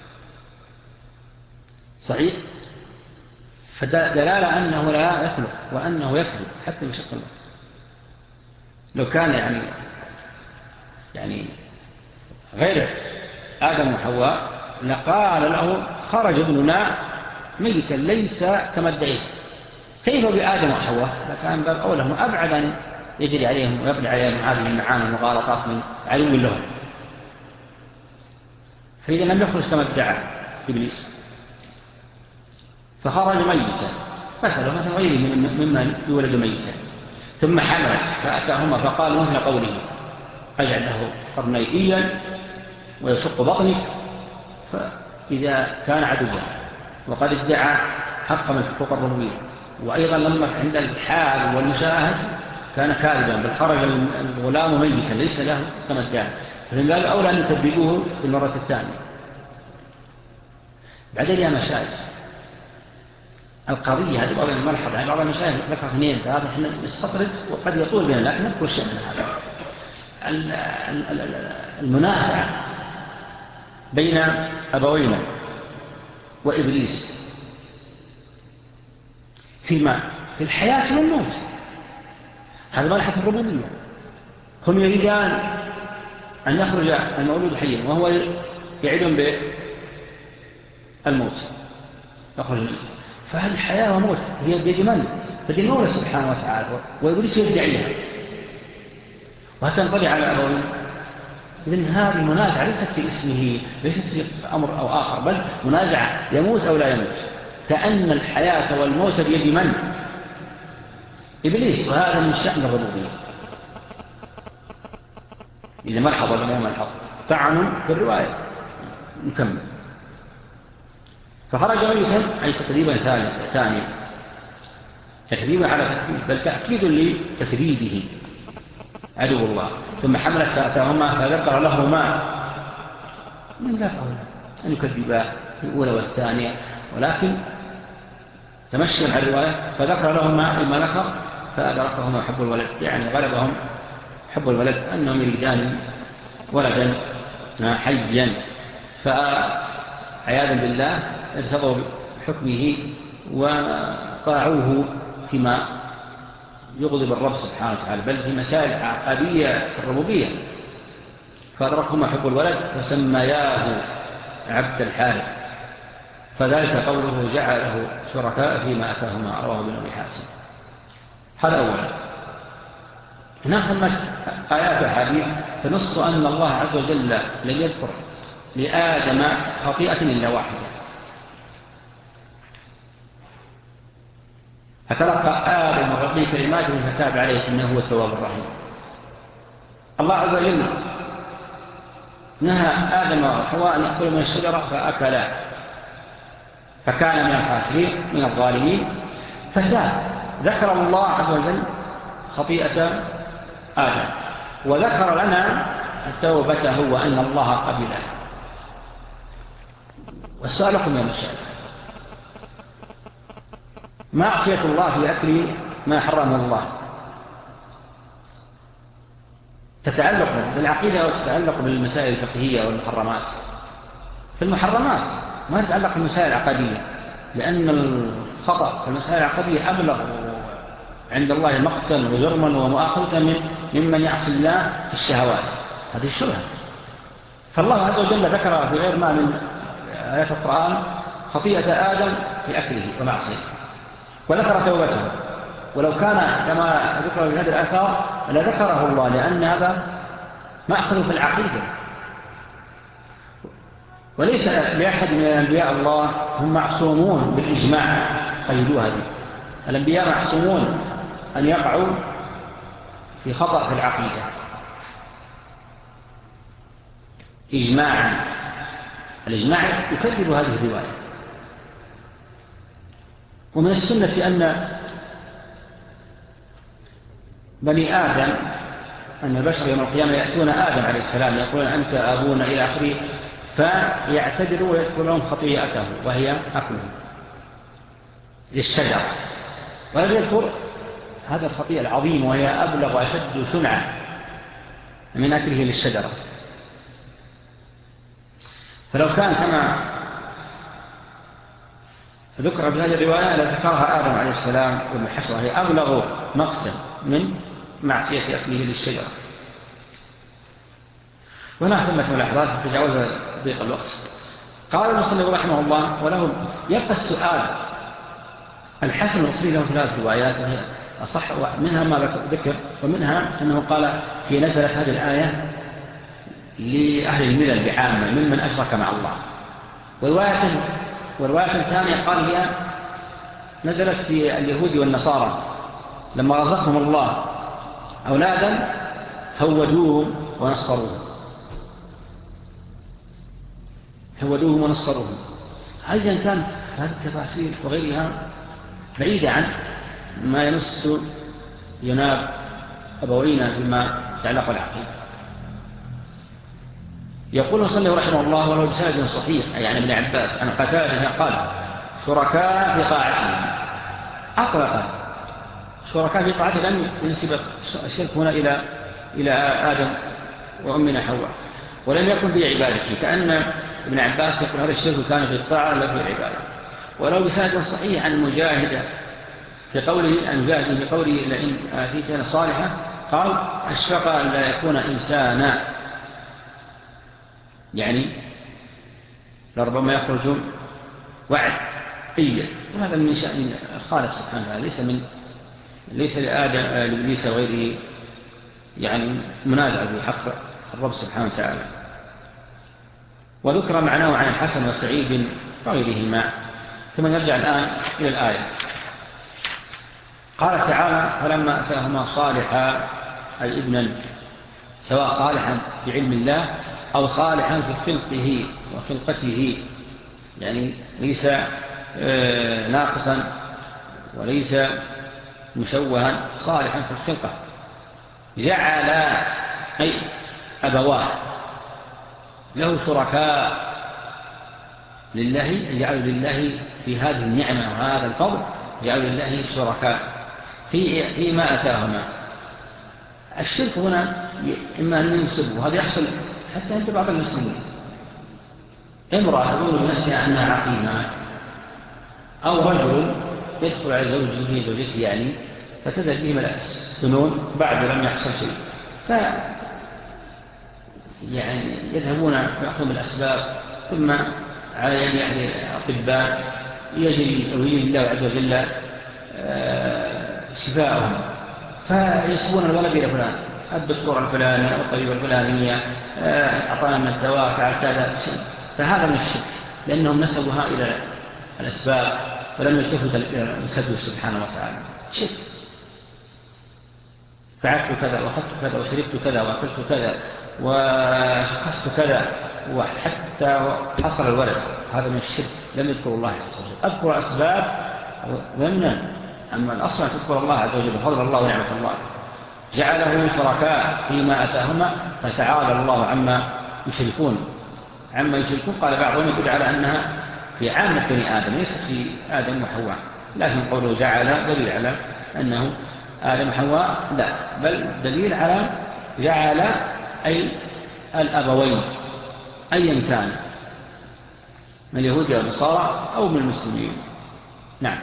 Speaker 1: صحيح؟ فدلالة أنه لا يخلق وأنه يكذب حتى بشق البطن. لو كان يعني يعني غير آدم وحواء لقال له خرج ابننا ميتا ليس كما ادعيه. كيف بآدم وحواء؟ لكان باب أولهم أبعد أن يجري عليهم ويبني عليهم هذه المعاني المغالطات من علو لهم. فإذا لم يخرج كما ادعى إبليس فخرج ميتا مثلا مثل غيره ممن يولد ميتا ثم حمل فأتاهما فقال مثل قوله أجعل له قرنيئيا ويشق بطنك. فإذا كان عدوا وقد ادعى حقا من حقوق الربوبية. وأيضا لما عند الحال والمشاهد كان كاذبا، بل خرج الغلام ميتا ليس له كما ادعى، فمن قال أولى أن يكذبوه في المرة الثانية. بعدين يا مشايخ القضية هذه بعض الملحظة، يعني بعض المشايخ ذكر اثنين فهذا احنا نستطرد وقد يطول بنا، لكن نذكر شيء من هذا. المنازعة بين أبوينا وإبليس فيما في الحياة والموت، هذا ملحظ الربوبية. هم يريدان أن يخرج المولود حيا وهو يعد بالموت، يخرج الموت، فهذه الحياة وموت هي بيد من؟ بيد المولى سبحانه وتعالى، وإبليس يدعيها وهتنطلع على أبوين. إذن هذه منازعة ليست في اسمه، ليست في أمر أو آخر، بل منازعة يموت أو لا يموت، كأن الحياة والموت بيد من؟ إبليس، وهذا من شأن الربوبية. إذا ملحظ ولا ما ملحظ طعنوا في الرواية. نكمل. فخرج ميتا أي تكذيبا ثانيا، تكذيبا على تكذيب، بل تأكيد لتكذيبه عدو الله. ثم حملت فأتاهما فذكر لهما من لا قول أن يكذبا الأولى والثانية، ولكن تمشي على الرواية فذكر لهما الملك فأدركهما حب الولد، يعني غلبهم حب الولد أنهم يريدان ولدا حيا، فعياذا بالله ارتضوا بحكمه وطاعوه فيما يغضب الرب سبحانه وتعالى، بل في مسائل عقدية في الربوبية. فأدركهما حب الولد فسمياه عبد الحارث، فذلك قوله جعله شركاء فيما أتاهما، رواه ابن أبي حاتم. هذا أولا. هناك آيات وحديث تنص أن الله عز وجل لم يذكر لآدم خطيئة إلا واحدة، فتلقى آدم من ربه كلمات فتاب عليه إنه هو التواب الرحيم. الله عز وجل نهى آدم وحواء أن يأكلوا من الشجرة فأكلا، فكان من الخاسرين من الظالمين، فتاب. ذكر الله عز وجل خطيئة آدم، وذكر لنا توبته وأن الله قبله. والسؤال لكم يا مشاهد، معصية الله في أكل ما حرمه الله تتعلق بالعقيدة وتتعلق بالمسائل الفقهية والمحرمات. في المحرمات ما تتعلق بالمسائل العقدية، لأن الخطأ في المسائل العقدية أبلغ عند الله مقتا وجرما ومؤاخذة من ممن يعصي الله في الشهوات، هذه الشبهة. فالله عز وجل ذكر في غير ما من آيات القرآن خطيئة آدم في أكله ومعصيته، وذكر توبته، ولو كان كما ذكر في هذه الآثار لذكره الله، لأن هذا مأخذ في العقيدة. وليس لأحد من الأنبياء الله هم معصومون بالإجماع، قيدوها دي. الأنبياء معصومون أن يقعوا في خطأ في العقيدة إجماعا. الإجماع يكذب هذه الرواية. ومن السنة أن بني آدم، أن البشر يوم القيامة يأتون آدم عليه السلام يقولون أنت أبونا إلى آخره، فيعتذروا ويذكر لهم خطيئته وهي أكله للشجر، ولم يذكر هذا الخطيئة العظيم وهي أبلغ وأشد سنعة من أكله للشجرة. فلو كان كما ذكر بهذه الرواية لذكرها آدم عليه السلام والحشرة، هي أبلغ مقتا من معصية أكله للشجرة. وهنا ثمة ملاحظات تجاوز ضيق الوقت. قال المصنف رحمه الله وله يبقى السؤال. الحسن البصري له ثلاث روايات وهي أصح، منها ما ذكر، ومنها أنه قال في نزلت هذه الآية لأهل الملل بعامة ممن أشرك مع الله. ورواية ورواية ثانية قال هي نزلت في اليهود والنصارى لما رزقهم الله أولادا هودوهم ونصروهم هودوهم ونصروهم. هذا كان هذه التفاصيل وغيرها بعيدة عن ما يمس جناب أبوينا بما تعلق العقيدة. يقول صلى الله رحمه الله ولو بسند صحيح يعني ابن عباس عن قتادة قال شركاء في طاعتهم أطلق شركاء في طاعته لم ينسب الشرك هنا إلى إلى آدم وأمنا حواء ولم يكن في عبادته كأن ابن عباس يقول هذا الشرك كان في الطاعة لا في العبادة. ولو بسند صحيح عن مجاهدة في قوله عن مجاهد في قوله لئن آتيتنا صالحة قال أشفق أن لا يكون إنسانا يعني لربما يخرج وعد إيا وهذا من شأن الخالق سبحانه وتعالى ليس من ليس لآدم لإبليس وغيره يعني منازع في حق الرب سبحانه وتعالى. وذكر معناه عن الحسن وسعيد وغيرهما. ثم نرجع الآن إلى الآية. قال تعالى فلما أتاهما صالحا أي ابنا سواء صالحا في علم الله أو صالحا في خلقه وخلقته يعني ليس ناقصا وليس مشوها صالحا في الخلقة جعل أي أبواه له شركاء لله يجعل لله في هذه النعمة وهذا الفضل يجعل لله شركاء في فيما أتاهما. الشرك هنا إما أن ينسب وهذا يحصل حتى عند بعض المسلمين امرأة تقول بنفسها أنها عقيمة أو رجل يدخل على زوجه زوجته يعني فتذهب بهم السنون بعد لم يحصل شيء ف يعني يذهبون يأخذون الأسباب ثم على يد يعني أطباء يجري أو يجري الله عز وجل شفاءهم فيسبون الولد إلى فلان الدكتور الفلاني أو الطبيب الفلانية أعطانا من الدواء فعل كذا فهذا من الشرك لأنهم نسبوها إلى الأسباب ولم يلتفتوا إلى المسبب سبحانه وتعالى شرك. فعلت كذا وأخذت كذا وشربت كذا وأكلت كذا وشخصت كذا وحتى حصل الولد هذا من الشرك لم يذكر الله عز وجل. أذكر أسباب ضمنا أما الأصل أن تذكر الله عز وجل فضل الله ونعمة الله جعله شركاء فيما أتاهما فتعالى الله عما يشركون عما يشركون. قال بعضهم يقول على أنها في عامة بني آدم ليس في آدم وحواء لكن قوله جعل دليل على أنه آدم وحواء لا بل دليل على جعل أي الأبوين أيا كان من اليهود والنصارى أو من المسلمين. نعم.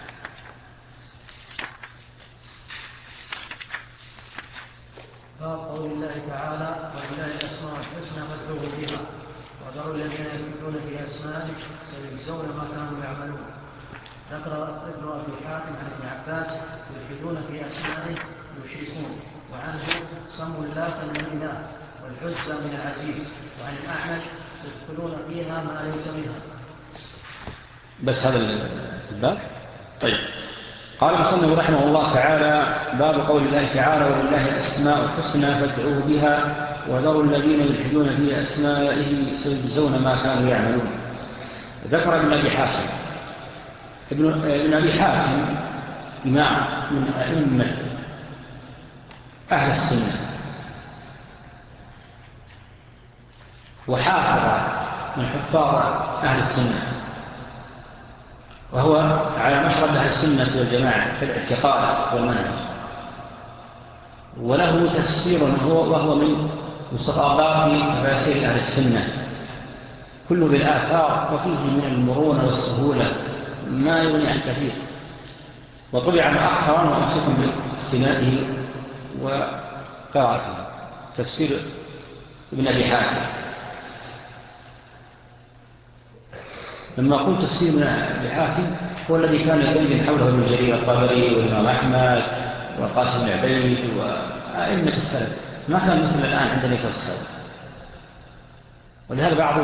Speaker 2: باب قول الله تعالى ولله الأسماء الحسنى فادعوه بها وذروا الذين يلحدون في أسمائه سيجزون ما كانوا يعملون. ذكر ابن أبي حاتم عن ابن عباس يلحدون في أسمائه يشركون وعنه سموا اللات من الإله والعزى من العزيز وعن الأعمش يدخلون فيها ما ليس منها.
Speaker 1: بس هذا الباب. طيب قال المصنف رحمه الله تعالى باب قول الله تعالى ولله الأسماء الحسنى فادعوه بها وذروا الذين يلحدون في أسمائه سيجزون ما كانوا يعملون. ذكر ابن أبي حاتم ابن أبي حاتم إمام من أئمة أهل السنة وحافظ من حفاظ أهل السنة وهو على مشرب أهل السنة والجماعة في الاعتقاد والمنهج وله تفسير وهو من مستطابات تفاسير أهل السنة كله بالآثار وفيه من المرونة والسهولة ما يغني عن كثير وطبع مؤخرا وأنصكم باقتنائه وقراءته. تفسير ابن أبي حاتم لما قلت تفسير ابن أبي حاتم هو الذي كان يبين حوله ابن جرير الطبري والإمام أحمد والقاسم بن عبيد وأئمة السلف ما كان مثل الآن عندنا يفسر. ولهذا بعض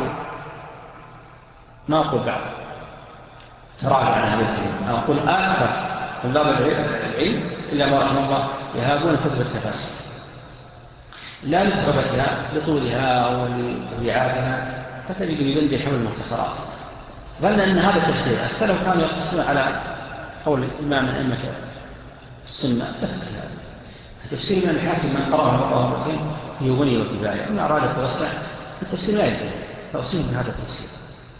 Speaker 1: ما أقول بعض تراجع عن هذا الكلام أقول أكثر طلاب العلم إلا ما رحمه الله يهابون كتب التفاسير لا لصعوبتها لطولها أو لطبيعاتها فتجد ببند حول المختصرات ظن أن هذا التفسير. السلف كانوا يقصون على قول الإمام من أئمة السنة التفسير من الحاكم من قرأه مرة مرتين في غني وكفاية، ومن أراد التوسع التفسير لا يجب توسيع من هذا التفسير.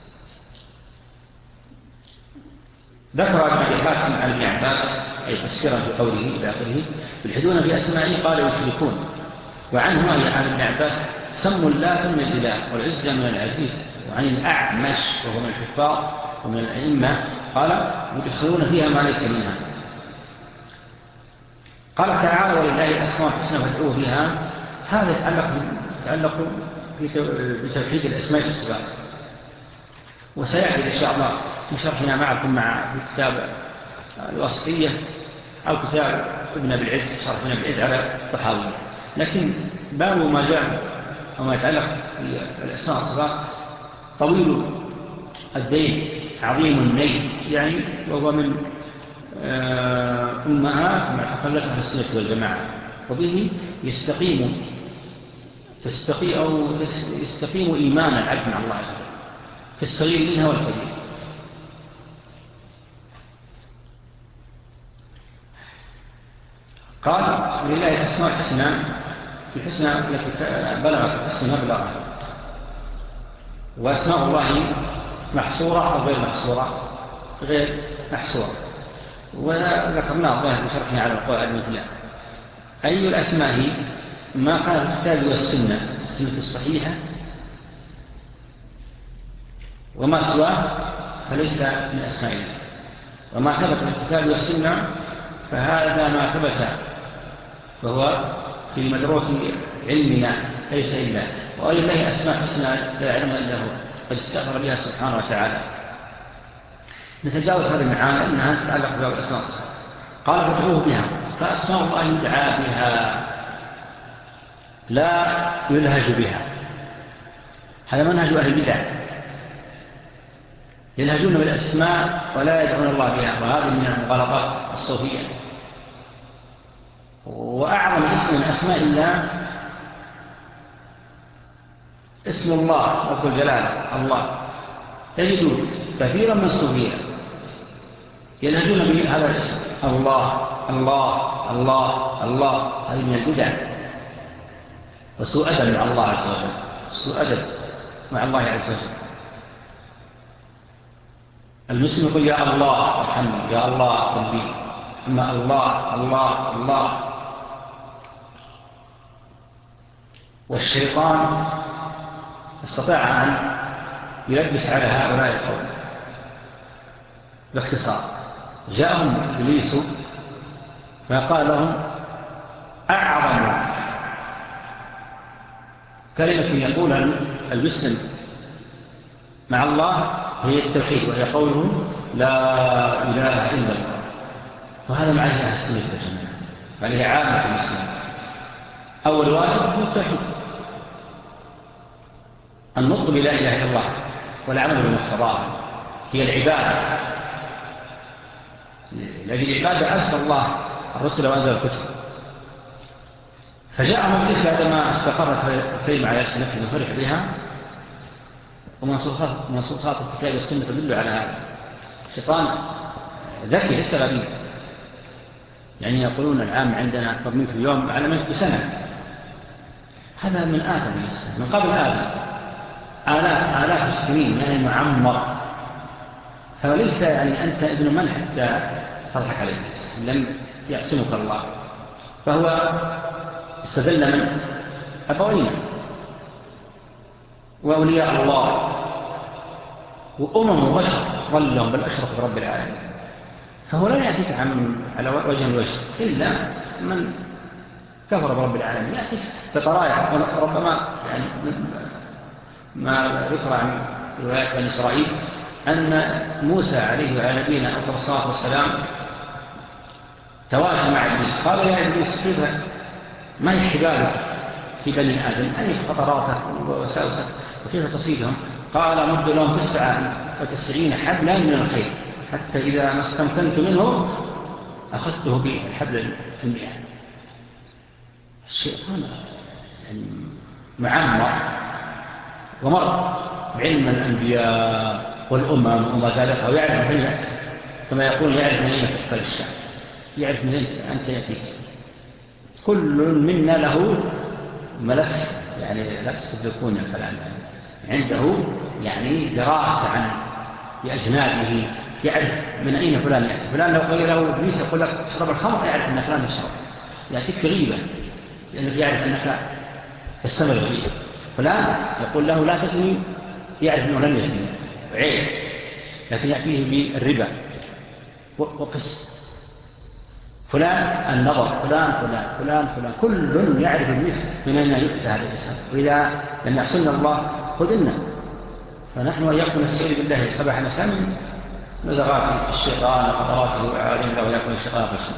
Speaker 1: ذكر ابن أبي حاتم عن ابن عباس أي تفسيرا في قوله إلى آخره يلحدون في أسمائه قال يشركون، وعنه أي عن ابن عباس سموا اللات من الإله والعزة من العزيز، وعن الأعمش وهو من الحفاظ ومن الأئمة قال يدخلون فيها ما ليس منها. قال تعالى ولله أسماء الحسنى فادعوه بها، هذا يتعلق يتعلق بتوحيد الأسماء والصفات، وسيأتي إن شاء الله نشرحنا معكم مع كتاب الوصفية أو كتاب ابن أبي العز شرح ابن أبي العز على الطحاوي. لكن باب ما جاء وما يتعلق بالأسماء والصفات طويل الدين عظيم النيل يعني، وهو من أمهات معتقلتها في السنة والجماعة، وبه يستقيم تستقيم أو يستقيم إيمان العبد مع الله عز وجل في الصغير منها والكبير. قال لله الأسماء الحسنى في الحسنى التي بلغت الحسنى مبلغا، وأسماء الله محصورة أو غير محصورة غير محصورة، وذكرنا الله بشرحنا على القواعد مثل أي الأسماء ما كان في الكتاب والسنة السنة الصحيحة، وما سواه فليس من أسماء الله، وما ثبت في الكتاب والسنة فهذا ما ثبت فهو في مدروك علمنا ليس إلا، وأي الله أسماء حسنى لا يعلم إلا هو قد استغفر بها سبحانه وتعالى. نتجاوز هذه المعاني أنها تتعلق بها الأسماء الصحيحة. قال فادعوه بها، فأسماء الله يدعى بها لا يلهج بها، هذا منهج أهل البدع، يلهجون بالأسماء ولا يدعون الله بها، وهذه من الغلطات الصوفية. وأعظم اسم من أسماء الله اسم الله رب الجلال الله، تجدون كثيرا من الصوفية يلهجون بهذا الاسم الله الله الله الله، هذه من البدع وسوء أدب مع الله عز وجل، سوء أدب مع الله عز وجل. المسلم يقول يا الله ارحمني يا الله قلبي، أما الله الله الله. والشيطان استطاع أن يلبس على هؤلاء القوم باختصار. جاءهم إبليس فقال لهم أعظم كلمة يقولها المسلم مع الله هي التوحيد، وهي قوله لا إله إلا الله، وهذا مع أهل السنة والجماعة، فعليه عامة المسلمين. أول واجب هو التوحيد، النطق بلا إله إلا الله والعمل بمقتضاه، هي العبادة. لأجل العبادة أرسل الله الرسل وأنزل الكتب. فجاءهم إبليس بعدما استقرت الكلمة على ألسنتهم وفرح بها، ومنصوصات الكتاب والسنة تدل على هذا. الشيطان ذكي ليس غبي، يعني يقولون العام عندنا أكبر منك اليوم على منك بسنة، هذا من آدم من قبل آدم آلاف آلاف السنين، يعني معمر. فليس يعني أنت ابن من حتى تضحك عليه، لم يعصمك الله. فهو استدل من أبوين وأولياء الله وأمم وبشر ضلهم بل أشرف برب العالمين، فهو لا يأتيك على وجه الوجه إلا من كفر برب العالمين، يأتيك بطرائع. وربما يعني ما ذكر عن روايات بني إسرائيل أن موسى عليه وعلى نبينا أفضل الصلاة والسلام تواجه مع إبليس، قال يا إبليس كيف ما هي حبالك في بني آدم، أي خطراتك ووساوسك وكيف تصيدهم؟ قال مد لهم تسعة وتسعين حبلا من الخير حتى إذا ما استمكنت منه أخذته بالحبل في المئة. الشيطان يعني معمر ومر علم الأنبياء والأمم وما زالتها ويعرف من أين يأتي، كما يقول يعرف من أين تقبل الشام، يعرف من أنت يأتيك. كل منا له ملف، يعني لا تستدركون الكلام عنده، يعني دراسة عن بأجنابه، يعرف من أين فلان يأتي. فلان لو قال له إبليس يقول لك اشرب الخمر، يعرف أن فلان يشرب، يأتيك في غيبة لأنه يعرف أنك تستمر فيه. فلان يقول له لا تزني، يعرف أنه لن يزني عيب، لكن يأتيه بالربا وقس. فلان النظر، فلان فلان فلان فلان كل يعرف النسب من أين يؤتى هذا الإنسان، وإذا لم يحصلنا الله خذلنا. فنحن وإياكم نستعين بالله سبح نساء من نزغات الشيطان وخطراته وعاذين الله وإياكم الشيطان فشل.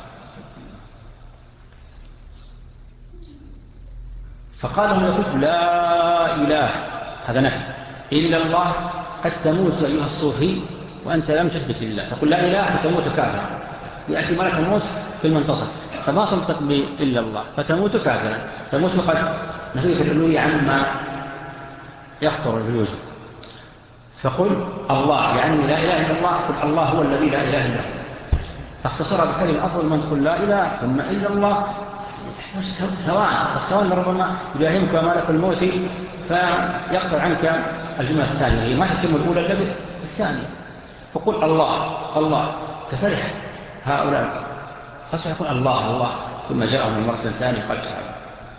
Speaker 1: فقال لهم يقول لا إله، هذا نفي، إلا الله، قد تموت أيها الصوفي وأنت لم تثبت لله. تقول لا إله فتموت كافرا، يأتي ملك الموت في المنتصف، فما تنطق إلا الله فتموت كافرا، تموت قد نفيك الألوية عما يخطر بالوجه. فقل الله، يعني لا إله إلا الله، قل الله هو الذي لا إله إلا هو. فاختصرها بكلمة أفضل من تقول لا إله ثم إلا الله ثوان، فالثوان ربما يداهمك ملك الموت فيقطع عنك الجملة الثانية، هي ما تتم الأولى إلا الثانية. فقل الله الله، كفرح هؤلاء فصح يقول الله الله، ثم جاءهم مرة ثانية قال تعالى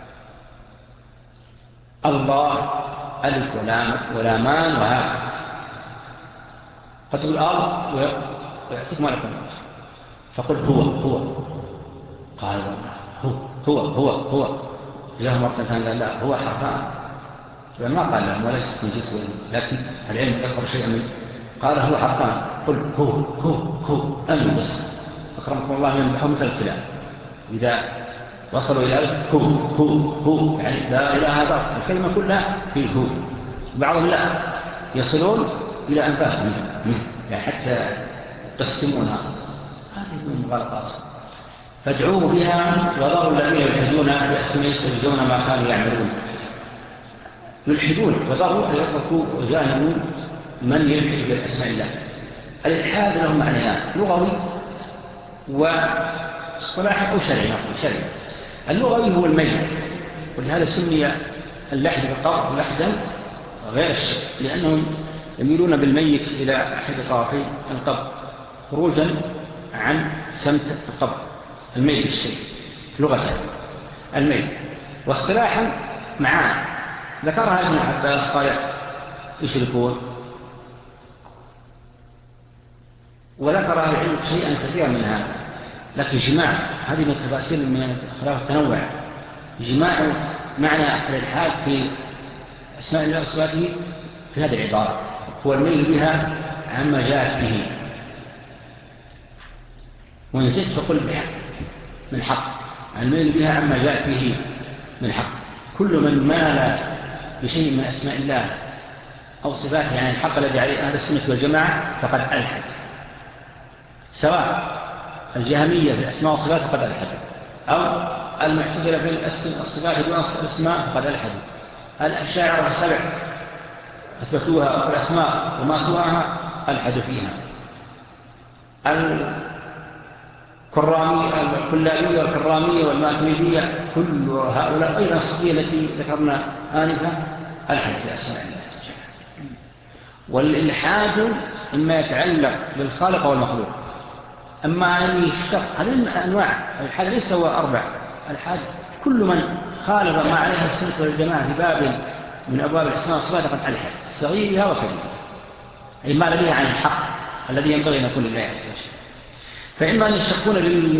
Speaker 1: الله ألف ولامان وهذا، فتقول الله ويعطيك ملك الموت، فقل هو هو، قال هو هو هو هو، جاءهم مرة ثانية قال لا هو حرفان، ما قال لهم ولا من جسم، لكن العلم أكبر شيئا منه، قال هو حرفان، قل هو هو هو أمن بس أكرمكم الله من بحوم مثل الكلام، إذا وصلوا إلى هو هو هو، يعني لا إله إلا الله، الكلمة كلها في هو. بعضهم لا يصلون إلى أنفاسهم يعني حتى يقسمونها، هذه من غلطات. فادعوه بها وذروا الذين يلحدون بأسماء يستجزون ما كانوا يعملون. يلحدون وذروا أن يتركوا وجانبوا من يلحد بأسماء الله. الإلحاد له معنيان، لغوي واصطلاحي أو شرعي. شرعي اللغوي هو الميل، ولهذا سمي اللحد بالقبر لحدا غير الشرع، لأنهم يميلون بالميت إلى أحد طرفي القبر خروجا عن سمت القبر، الميل الشيء لغة الميل. واصطلاحا معان ذكرها ابن عباس قال يشركون، وذكر العلم شيئا كثيرا من هذا، لكن جماع هذه من التفاصيل من خلاف التنوع، جماع معنى الإلحاد في أسماء الله وصفاته في هذه العبارة هو الميل بها عما جاءت به، ونزلت فقل بحق من حق، الميل بها عما جاءت به من حق. كل من مال بشيء من أسماء الله أو صفاته يعني الحق الذي عليه أهل السنة والجماعة فقد ألحد، سواء الجهمية في الأسماء والصفات فقد ألحدوا، أو المعتزلة في الصفات دون الأسماء فقد ألحدوا، الأشاعرة السبع أثبتوها في الأسماء وما سواها ألحدوا فيها، الكرامية الكلابية والكرامية والماتريدية كل هؤلاء أيضا الصفية التي ذكرنا آنفا ألحد في أسماء الله. والإلحاد إما يتعلق بالخالق والمخلوق، أما أن يشتق هذه أنواع الإلحاد ليس هو أربع. الإلحاد كل من خالف ما عليها السنة والجماعة في باب من أبواب الأسماء والصفات قد ألحد، صغيرها وكبيرها، أي ما لديها عن الحق الذي ينبغي أن يكون لله عز وجل. فإما أن يشتقون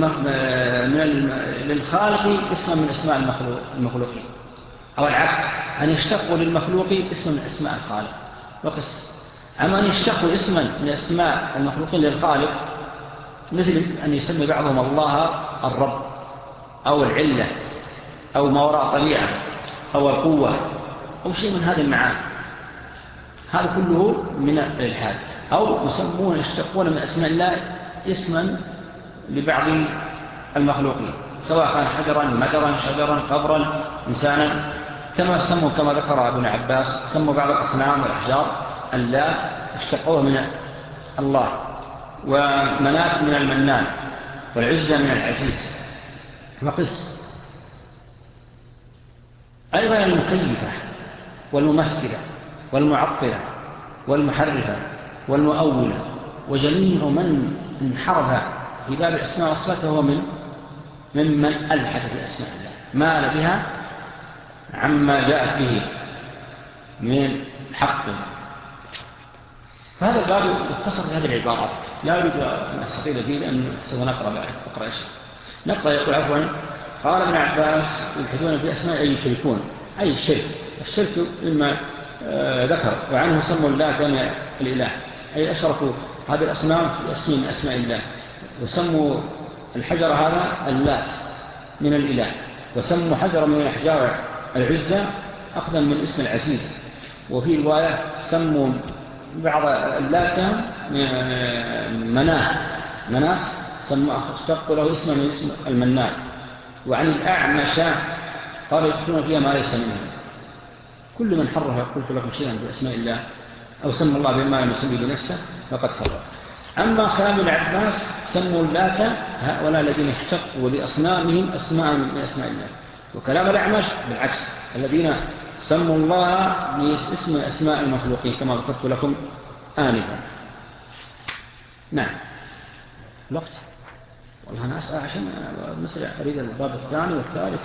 Speaker 1: للخالق اسما من أسماء المخلوقين، أو العكس أن يشتقوا للمخلوق اسما من أسماء الخالق وقس. أما أن يشتقوا اسما من أسماء المخلوقين للخالق مثل أن يسمي بعضهم الله الرب أو العلة أو ما وراء طبيعة أو القوة أو شيء من هذه المعاني، هذا كله من الإلحاد. أو يسمون يشتقون من أسماء الله اسما لبعض المخلوقين سواء كان حجرا مدرا شجرا قبرا إنسانا، كما سموا كما ذكر ابن عباس سموا بعض الأصنام والأحجار اللات اشتقوه من الله، ومنات من المنان، والعزة من العزيز. وقس أيضا المكيفة والممثلة والمعطلة والمحرفة والمؤولة، وجميع من انحرف في باب الأسماء والصفات فهو من ممن ألحد في أسماء الله، مال بها عما جاءت به من حق. فهذا الباب يختصر في هذه العبارات، لا أريد أن أستطيل فيه لأن سوف نقرأ بعد أقرأ شيء نقرأ. يقول عفوا: قال ابن عباس: يلحدون في أسماء أي يشركون، أي الشرك. الشرك مما آه ذكر، وعنه سموا اللات من الإله، أي أشركوا هذه الأصنام في اسم من أسماء الله، وسموا الحجر هذا اللات من الإله، وسموا حجر من الأحجار العزة أخذا من اسم العزيز. وفي رواية سموا بعض اللات مناه مناه سموا اشتقوا له اسما من اسم المنان. وعن الأعمش قالوا يدخلون فيها ما ليس منهم. كل من حرف قلت لكم شيئا بأسماء الله أو سمى الله بما لم يسمي بنفسه فقد حرف. أما كلام العباس سموا اللات هؤلاء الذين اشتقوا لأصنامهم أسماء من أسماء الله. وكلام الأعمش بالعكس، الذين سموا الله باسم أسماء المخلوقين كما ذكرت لكم آنفا. نعم. الوقت والله أنا أسأل عشان مسرع أريد الباب الثاني والثالث.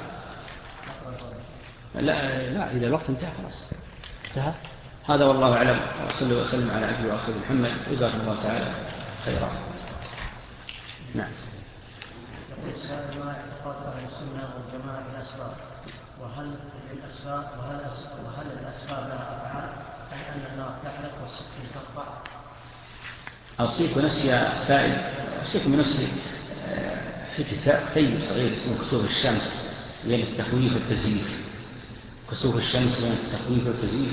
Speaker 1: لا لا إذا الوقت انتهى خلاص انتهى. هذا والله أعلم، وصلى وسلم على عبده ورسوله محمد، جزاكم الله تعالى خيرا. نعم.
Speaker 2: يقول السائل: ما اعتقاد أهل السنة والجماعة بالأسباب؟ وهل الأسباب وهل وهل الأسباب لها أفعال؟ أي أن النار تحرق والسكين تقطع؟
Speaker 1: أوصيك نفسي يا سائل، أوصيك بنفسي في كتاب طيب صغير اسمه كسوف الشمس بين التخويف والتزييف. كسوف الشمس بين التخويف والتزييف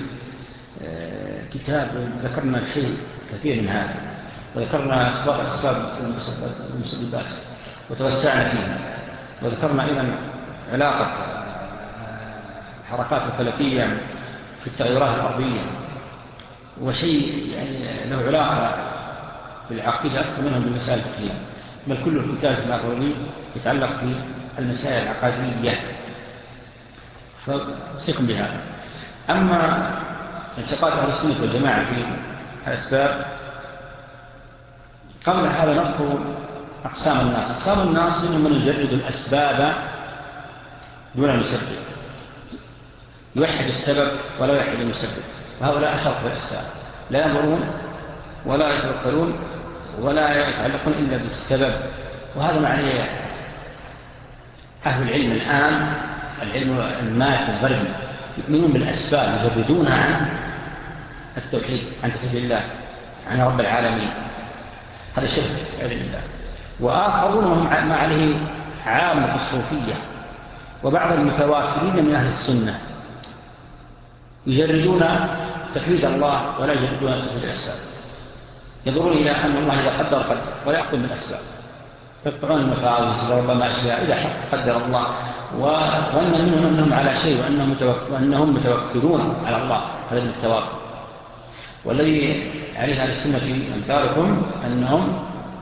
Speaker 1: كتاب ذكرنا شيء كثير من هذا، وذكرنا أسباب المسببات وتوسعنا فيها، وذكرنا أيضا علاقة الحركات الفلكية في التغيرات الأرضية، وشيء يعني له علاقة بالعقيدة أكثر منهم بالمسائل الفقهية، بل كل الكتاب في الأخرين يتعلق بالمسائل العقادية، فأوصيكم بهذا. أما اعتقاد أهل السنة والجماعة في الأسباب، قبل هذا نذكر أقسام الناس. أقسام الناس منهم من يجرد الأسباب دون المسبب، يوحد السبب ولا يوحد المسبب، وهؤلاء أشرف بالأسباب، لا ينظرون ولا يتوكلون ولا يتعلقون إلا بالسبب. وهذا معنى أهل العلم الآن، العلم المادي الغربي، يؤمنون بالأسباب، يجردونها عن التوحيد، عن توحيد الله، عن رب العالمين. هذا شرك بعلم الله. وآخرون هم ما عليه عامة الصوفية وبعض المتواترين من أهل السنة يجردون توحيد الله ولا يجردون توحيد الأسباب، ينظرون إلى أن الله إذا قدر قدر ولا يأخذ من الأسباب، يقطعون المفاوز وربما أشياء إذا حق قدر الله، وأن منهم أنهم على شيء وأنهم, متوك... وأنهم متوكلون على الله. هذا من التوكل. والذي عليه أهل السنة أمثالكم أنهم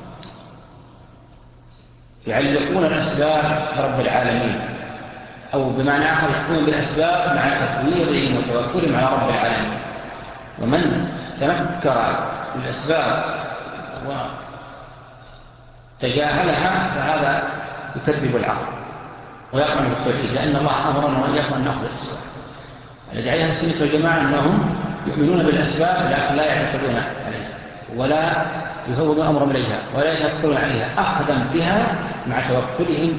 Speaker 1: يعلقون الأسباب برب العالمين، أو بمعنى آخر يحكمون بالأسباب مع تفويضهم وتوكلهم على رب العالمين. ومن تنكر الأسباب وتجاهلها فهذا يكذب العقل ويقرن بالتوحيد، لأن الله أمرنا وإياكم أن نأخذ الأسباب. الذي عليها السنة والجماعة أنهم يؤمنون بالأسباب لكن لا يعتقدون عليها ولا يفوضون أمرهم إليها ولا يتوكلون عليها، أخذا بها مع توكلهم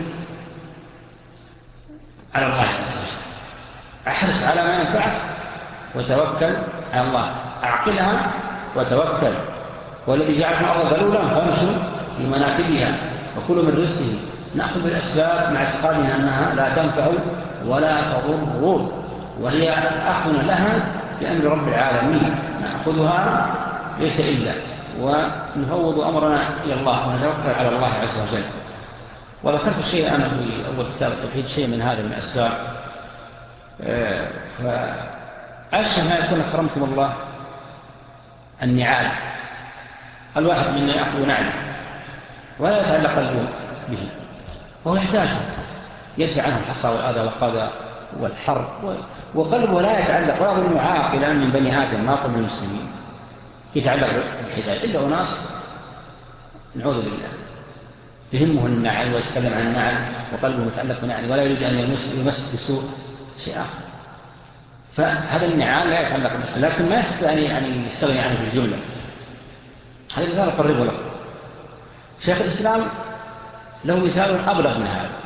Speaker 1: على الله عز وجل. احرص على ما ينفعك وتوكل على الله، أعقلها وتوكل. والذي جعلكم الأرض ذلولا فامشوا في مناكبها وكلوا من رزقه. نأخذ بالأسباب مع اعتقادنا أنها لا تنفع ولا تضر، وهي أخذ لها بأمر رب العالمين، نأخذها ليس إلا ونفوض أمرنا إلى الله ونتوكل على الله عز وجل. وذكرت شيء أنا في أول كتاب التوحيد شيء من هذا من الأسباب. فأشهر ما يكون أكرمكم الله النعال، الواحد منا يأخذ نعله ولا يتعلق قلبه به، وهو يحتاجه يدفع عنه الحصى والأذى والقذى والحر، وقلبه لا يتعلق ولا يظن عاقلا من بني آدم، ما أقول من المسلمين يتعلق بالحجاج إلا أناس نعوذ بالله يهمه النعل ويتكلم عن النعل وقلبه متعلق بنعل ولا يريد أن يمس بسوء شيء آخر. فهذا النعال لا يتعلق بالسوء، لكن ما يستطيع أن يستغني عنه في الجملة. هذا مثال أقربه لكم. شيخ الإسلام له مثال أبلغ من هذا،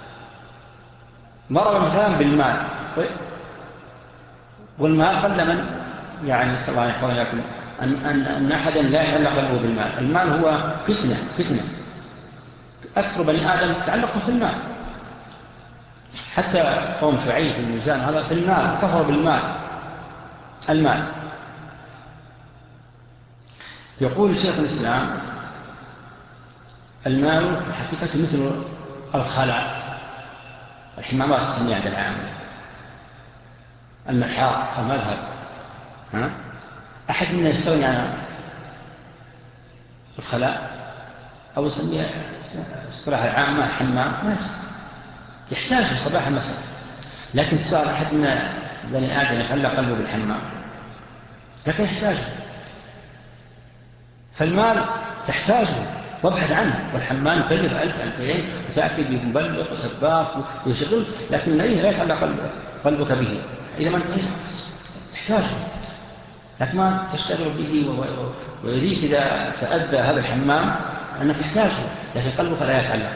Speaker 1: ضرب مثلا بالمال، والمال قل من يعني صلى الله عليه وسلم أن, أن, أن أحدا لا يتعلق قلبه بالمال. المال هو فتنة فتنة أكثر بني آدم تعلقوا في المال، حتى قوم شعيب في الميزان هذا في المال، كفر بالمال. المال يقول شيخ الإسلام المال حقيقة مثل الخلاء، الحمامات تسميها عند العام، الملحاق، المذهب. ها؟ أحد منا يستغني عن الخلاء أو يسميها اصطلاح العامة الحمام، ناس يحتاج في صباح المساء. لكن سؤال أحد من بني آدم يتعلق قلبه بالحمام، لكن يحتاجه. فالمال تحتاجه وابحث عنه، والحمام يكلف ألف ألفين وتأتي بمبلغ وسباك ويشغل، لكن ليه لا يتعلق قلبك به إذا ما انتهيت تحتاجه، لكن ما تشتغل به ويريك إذا تأذى هذا الحمام أنك تحتاجه، لكن قلبك لا يتعلق.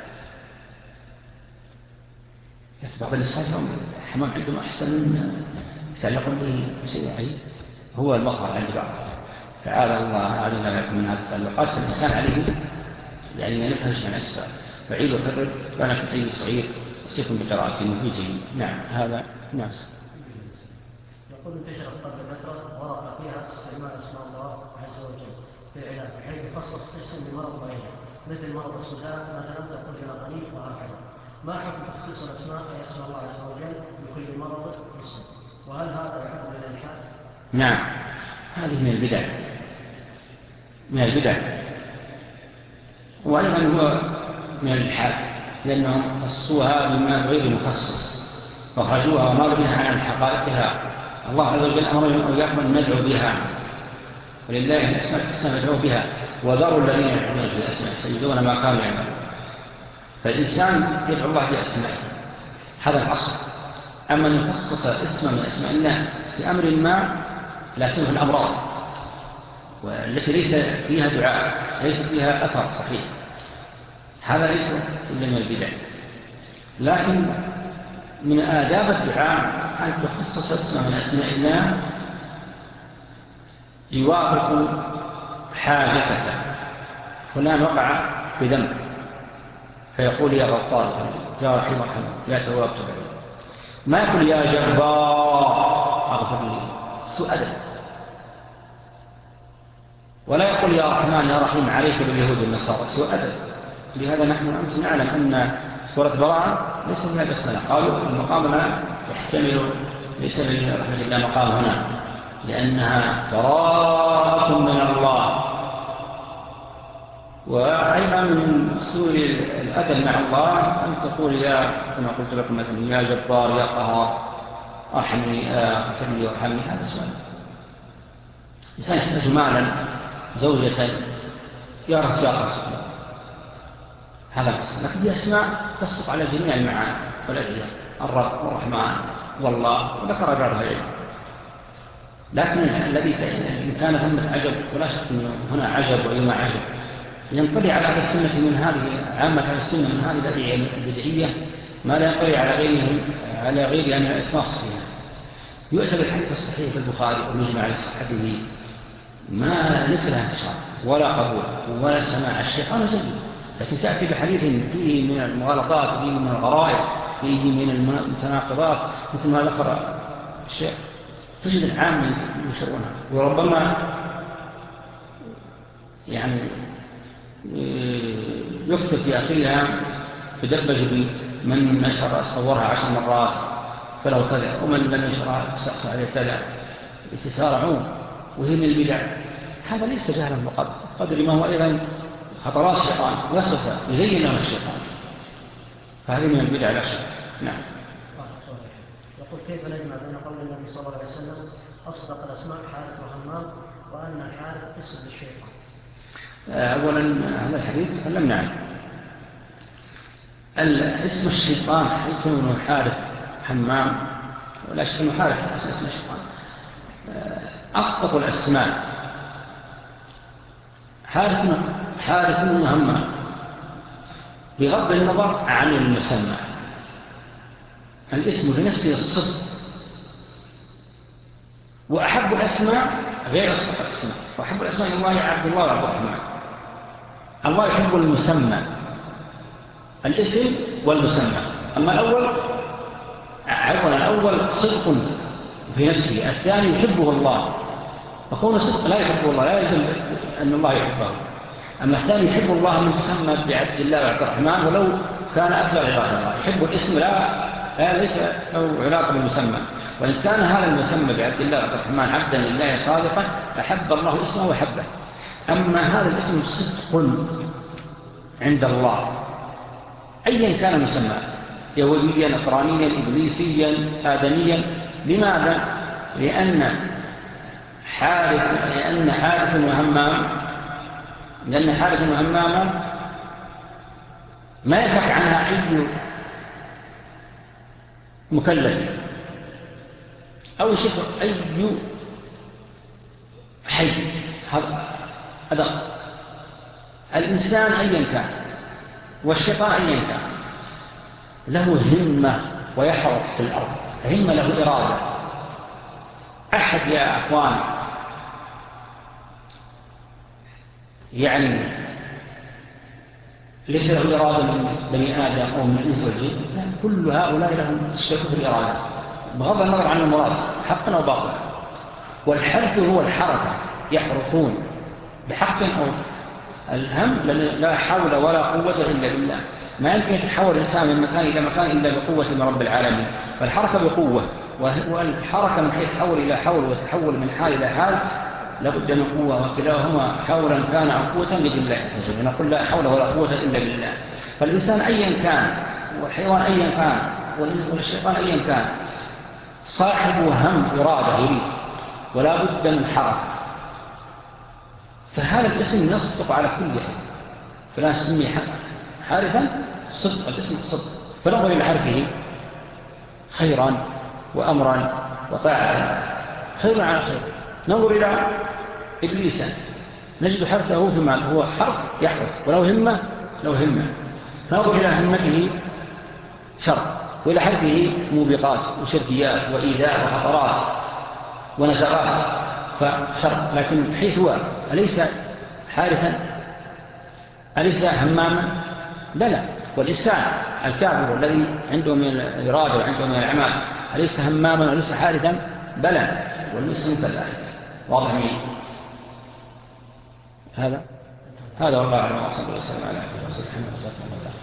Speaker 1: بعض النساء الحمام عندهم أحسن من يتعلقون به شيء عجيب، هو المظهر عند بعض. تعالى الله أعلم لكم من هذه التعلقات، فالإنسان عليه يعني ينفهش عن أسفل بعيد وكرر، فأنا كتير صغير وصيكم بقراءتي مفيد جيد. نعم هذا ناس.
Speaker 2: يقول انتشرت قبل فترة ورق فيها استعمال اسم الله عز وجل في العلاج، بحيث يخصص اسم لمرض معين مثل مرض السودان مثلا تقول إلى غني وهكذا. ما حكم تخصيص الأسماء أي اسم الله عز وجل لكل مرض اسم؟ وهل هذا يعد من الإلحاد؟
Speaker 1: نعم هذه من البدع، من البدع، وأيضا هو من الإلحاد، لأنهم خصوها بما غير مخصص وخرجوها وما بها عن حقائقها. الله عز وجل أمرنا وإياكم أن ندعو بها، ولله الأسماء الحسنى ندعو بها، وذروا الذين يدعون بالأسماء سيجزون ما كانوا يعملون. فالإنسان يدعو الله بأسمائه، هذا الأصل. أما أن يخصص اسما من أسماء الله في أمر ما لا سمح الأمراض والتي ليس فيها دعاء، ليس فيها أثر صحيح، هذا ليس إلا من البدع. لكن من آداب الدعاء أن تخصص اسما من أسماء الله يوافق حاجتك. فلان وقع بذنب فيقول يا غفار يا رحيم ارحم يا تواب تب علي، ما يقول يا جبار اغفر لي، سوء أدب. ولا يقول يا رحمن يا رحيم عليك باليهود والنصارى، سوء أدب. لهذا نحن أنت نعلم أن سورة براءة ليس من هذا السنة، قالوا المقام لا يحتمل ليس لرحمة الله مقام هنا، لأنها براءة من الله. وأيضا من سوء الأدب مع الله أن تقول يا كما قلت لكم مثلا يا جبار يا قهار أرحمني أغفر لي وارحمني، هذا سؤال. إنسان يحتاج مالا زوجة يا رزاق، هذا القصد. لكن دي أسماء تصدق على جميع المعاني والأدعية، الرب والرحمن والله، وذكر بعضها العلم. لكن الذي إن كان ثمة عجب، ولا شك أنه هنا عجب وإما عجب، ينطلي على هذا السنة من هذه عامة هذا السنة من هذه الأدعية البدعية ما لا ينطلي على غيرهم على غير أن الأسماء الصحيحة. يؤتى بالحديث الصحيح في البخاري ومجمع على صحته ما ليس لها انتشار ولا قبول ولا سماع، الشيطان زين. لكن تأتي بحديث فيه من المغالطات، فيه من الغرائب، فيه من المتناقضات مثل ما ذكر الشيخ، تجد العام ينشرونها. وربما يعني يكتب في أخيها بدبج من نشر صورها عشر مرات فلو كذا، ومن لم يشرها تسأخذ عليه كذا، يتسارعون. وهي من البدع هذا ليس جهلا مقدر قدر ما هو أيضا خطرات الشيطان وسوسة يزين لنا الشيطان، فهذه من البدع لا شك. نعم.
Speaker 2: يقول كيف نجمع بين قول النبي صلى الله عليه وسلم أصدق الأسماء حارث وهمام وأن الحارث اسم للشيطان؟
Speaker 1: أولا هذا الحديث تكلمنا عنه. اسم الشيطان حيث أنه حارث همام ولا شك أنه حارث اسم الشيطان أصدق الأسماء حارث حارث وهمام بغض النظر عن المسمى. الاسم في نفسه الصدق، وأحب الأسماء غير أصدق الأسماء، وأحب الأسماء الله عبد الله وعبد الرحمن. الله يحب المسمى، الاسم والمسمى. أما الأول عفوا الأول صدق في نفسه، الثاني يحبه الله، وكون صدق لا يحبه الله لا يلزم أن الله يحبه. أما الثاني يحب الله من تسمى بعبد الله وعبد الرحمن ولو كان أفضل عباد الله. يحب الاسم لا لا ليس له علاقة بالمسمى، وإن كان هذا المسمى بعبد الله وعبد الرحمن عبدا لله صادقا أحب الله اسمه وحبه. أما هذا الاسم صدق عند الله أيا كان مسمى، يهوديا نصرانيا إبليسيا آدميا. لماذا؟ لأن حارث لأن حارث وهمام لأن حارث وهمام ما يفك عنها أي مكلف أو شفر أي حي. هذا الإنسان أيا كان والشيطان أيا كان له همة ويحرق في الأرض، همة له إرادة. أحد يا أخوان يعني ليس له إرادة من بني آدم أو من الإنس والجن، كل هؤلاء لهم الشرك في الإرادة بغض النظر عن المراد حقا أو باطلا. والحرف هو الحركة، يحركون بحق أو الهم، لأن لا حول ولا قوة إلا بالله. ما يمكن يتحول الإنسان من مكان إلى مكان إلا بقوة من رب العالمين. فالحركة بقوة، والحركة من حيث حول إلى حول وتحول من حال إلى حال لابد من قوة، وكلاهما حولا كان أو قوة بإذن الله. نقول لا حول ولا قوة إلا بالله. فالإنسان أيا كان والحيوان أيا كان والشيطان أيا كان صاحب هم إرادة يريد ولا بد من حركة، فهذا الاسم يصدق على كل شيء. فلا نسميه حارثا صدق، الاسم صدق. فنظر إلى حرفه خيرا وأمرا وطاعة، خير على خير. ننظر إلى إبليس نجد حرفه في مال، هو حرف يحرف، ولو همة لو همة. ننظر إلى همته شر، وإلى حرفه موبقات وشركيات وإيذاء وخطرات ونزغات فشر. لكن حيث هو أليس حارثا؟ أليس هماما؟ بلى. والإنسان الكافر الذي عنده من الإرادة وعنده من الأعمال أليس هماما وليس حارثا؟ بلى. والمسلم كذلك. واضح منه هذا هذا والله أعلم. وصلى الله وسلم على عبده ورسوله محمد.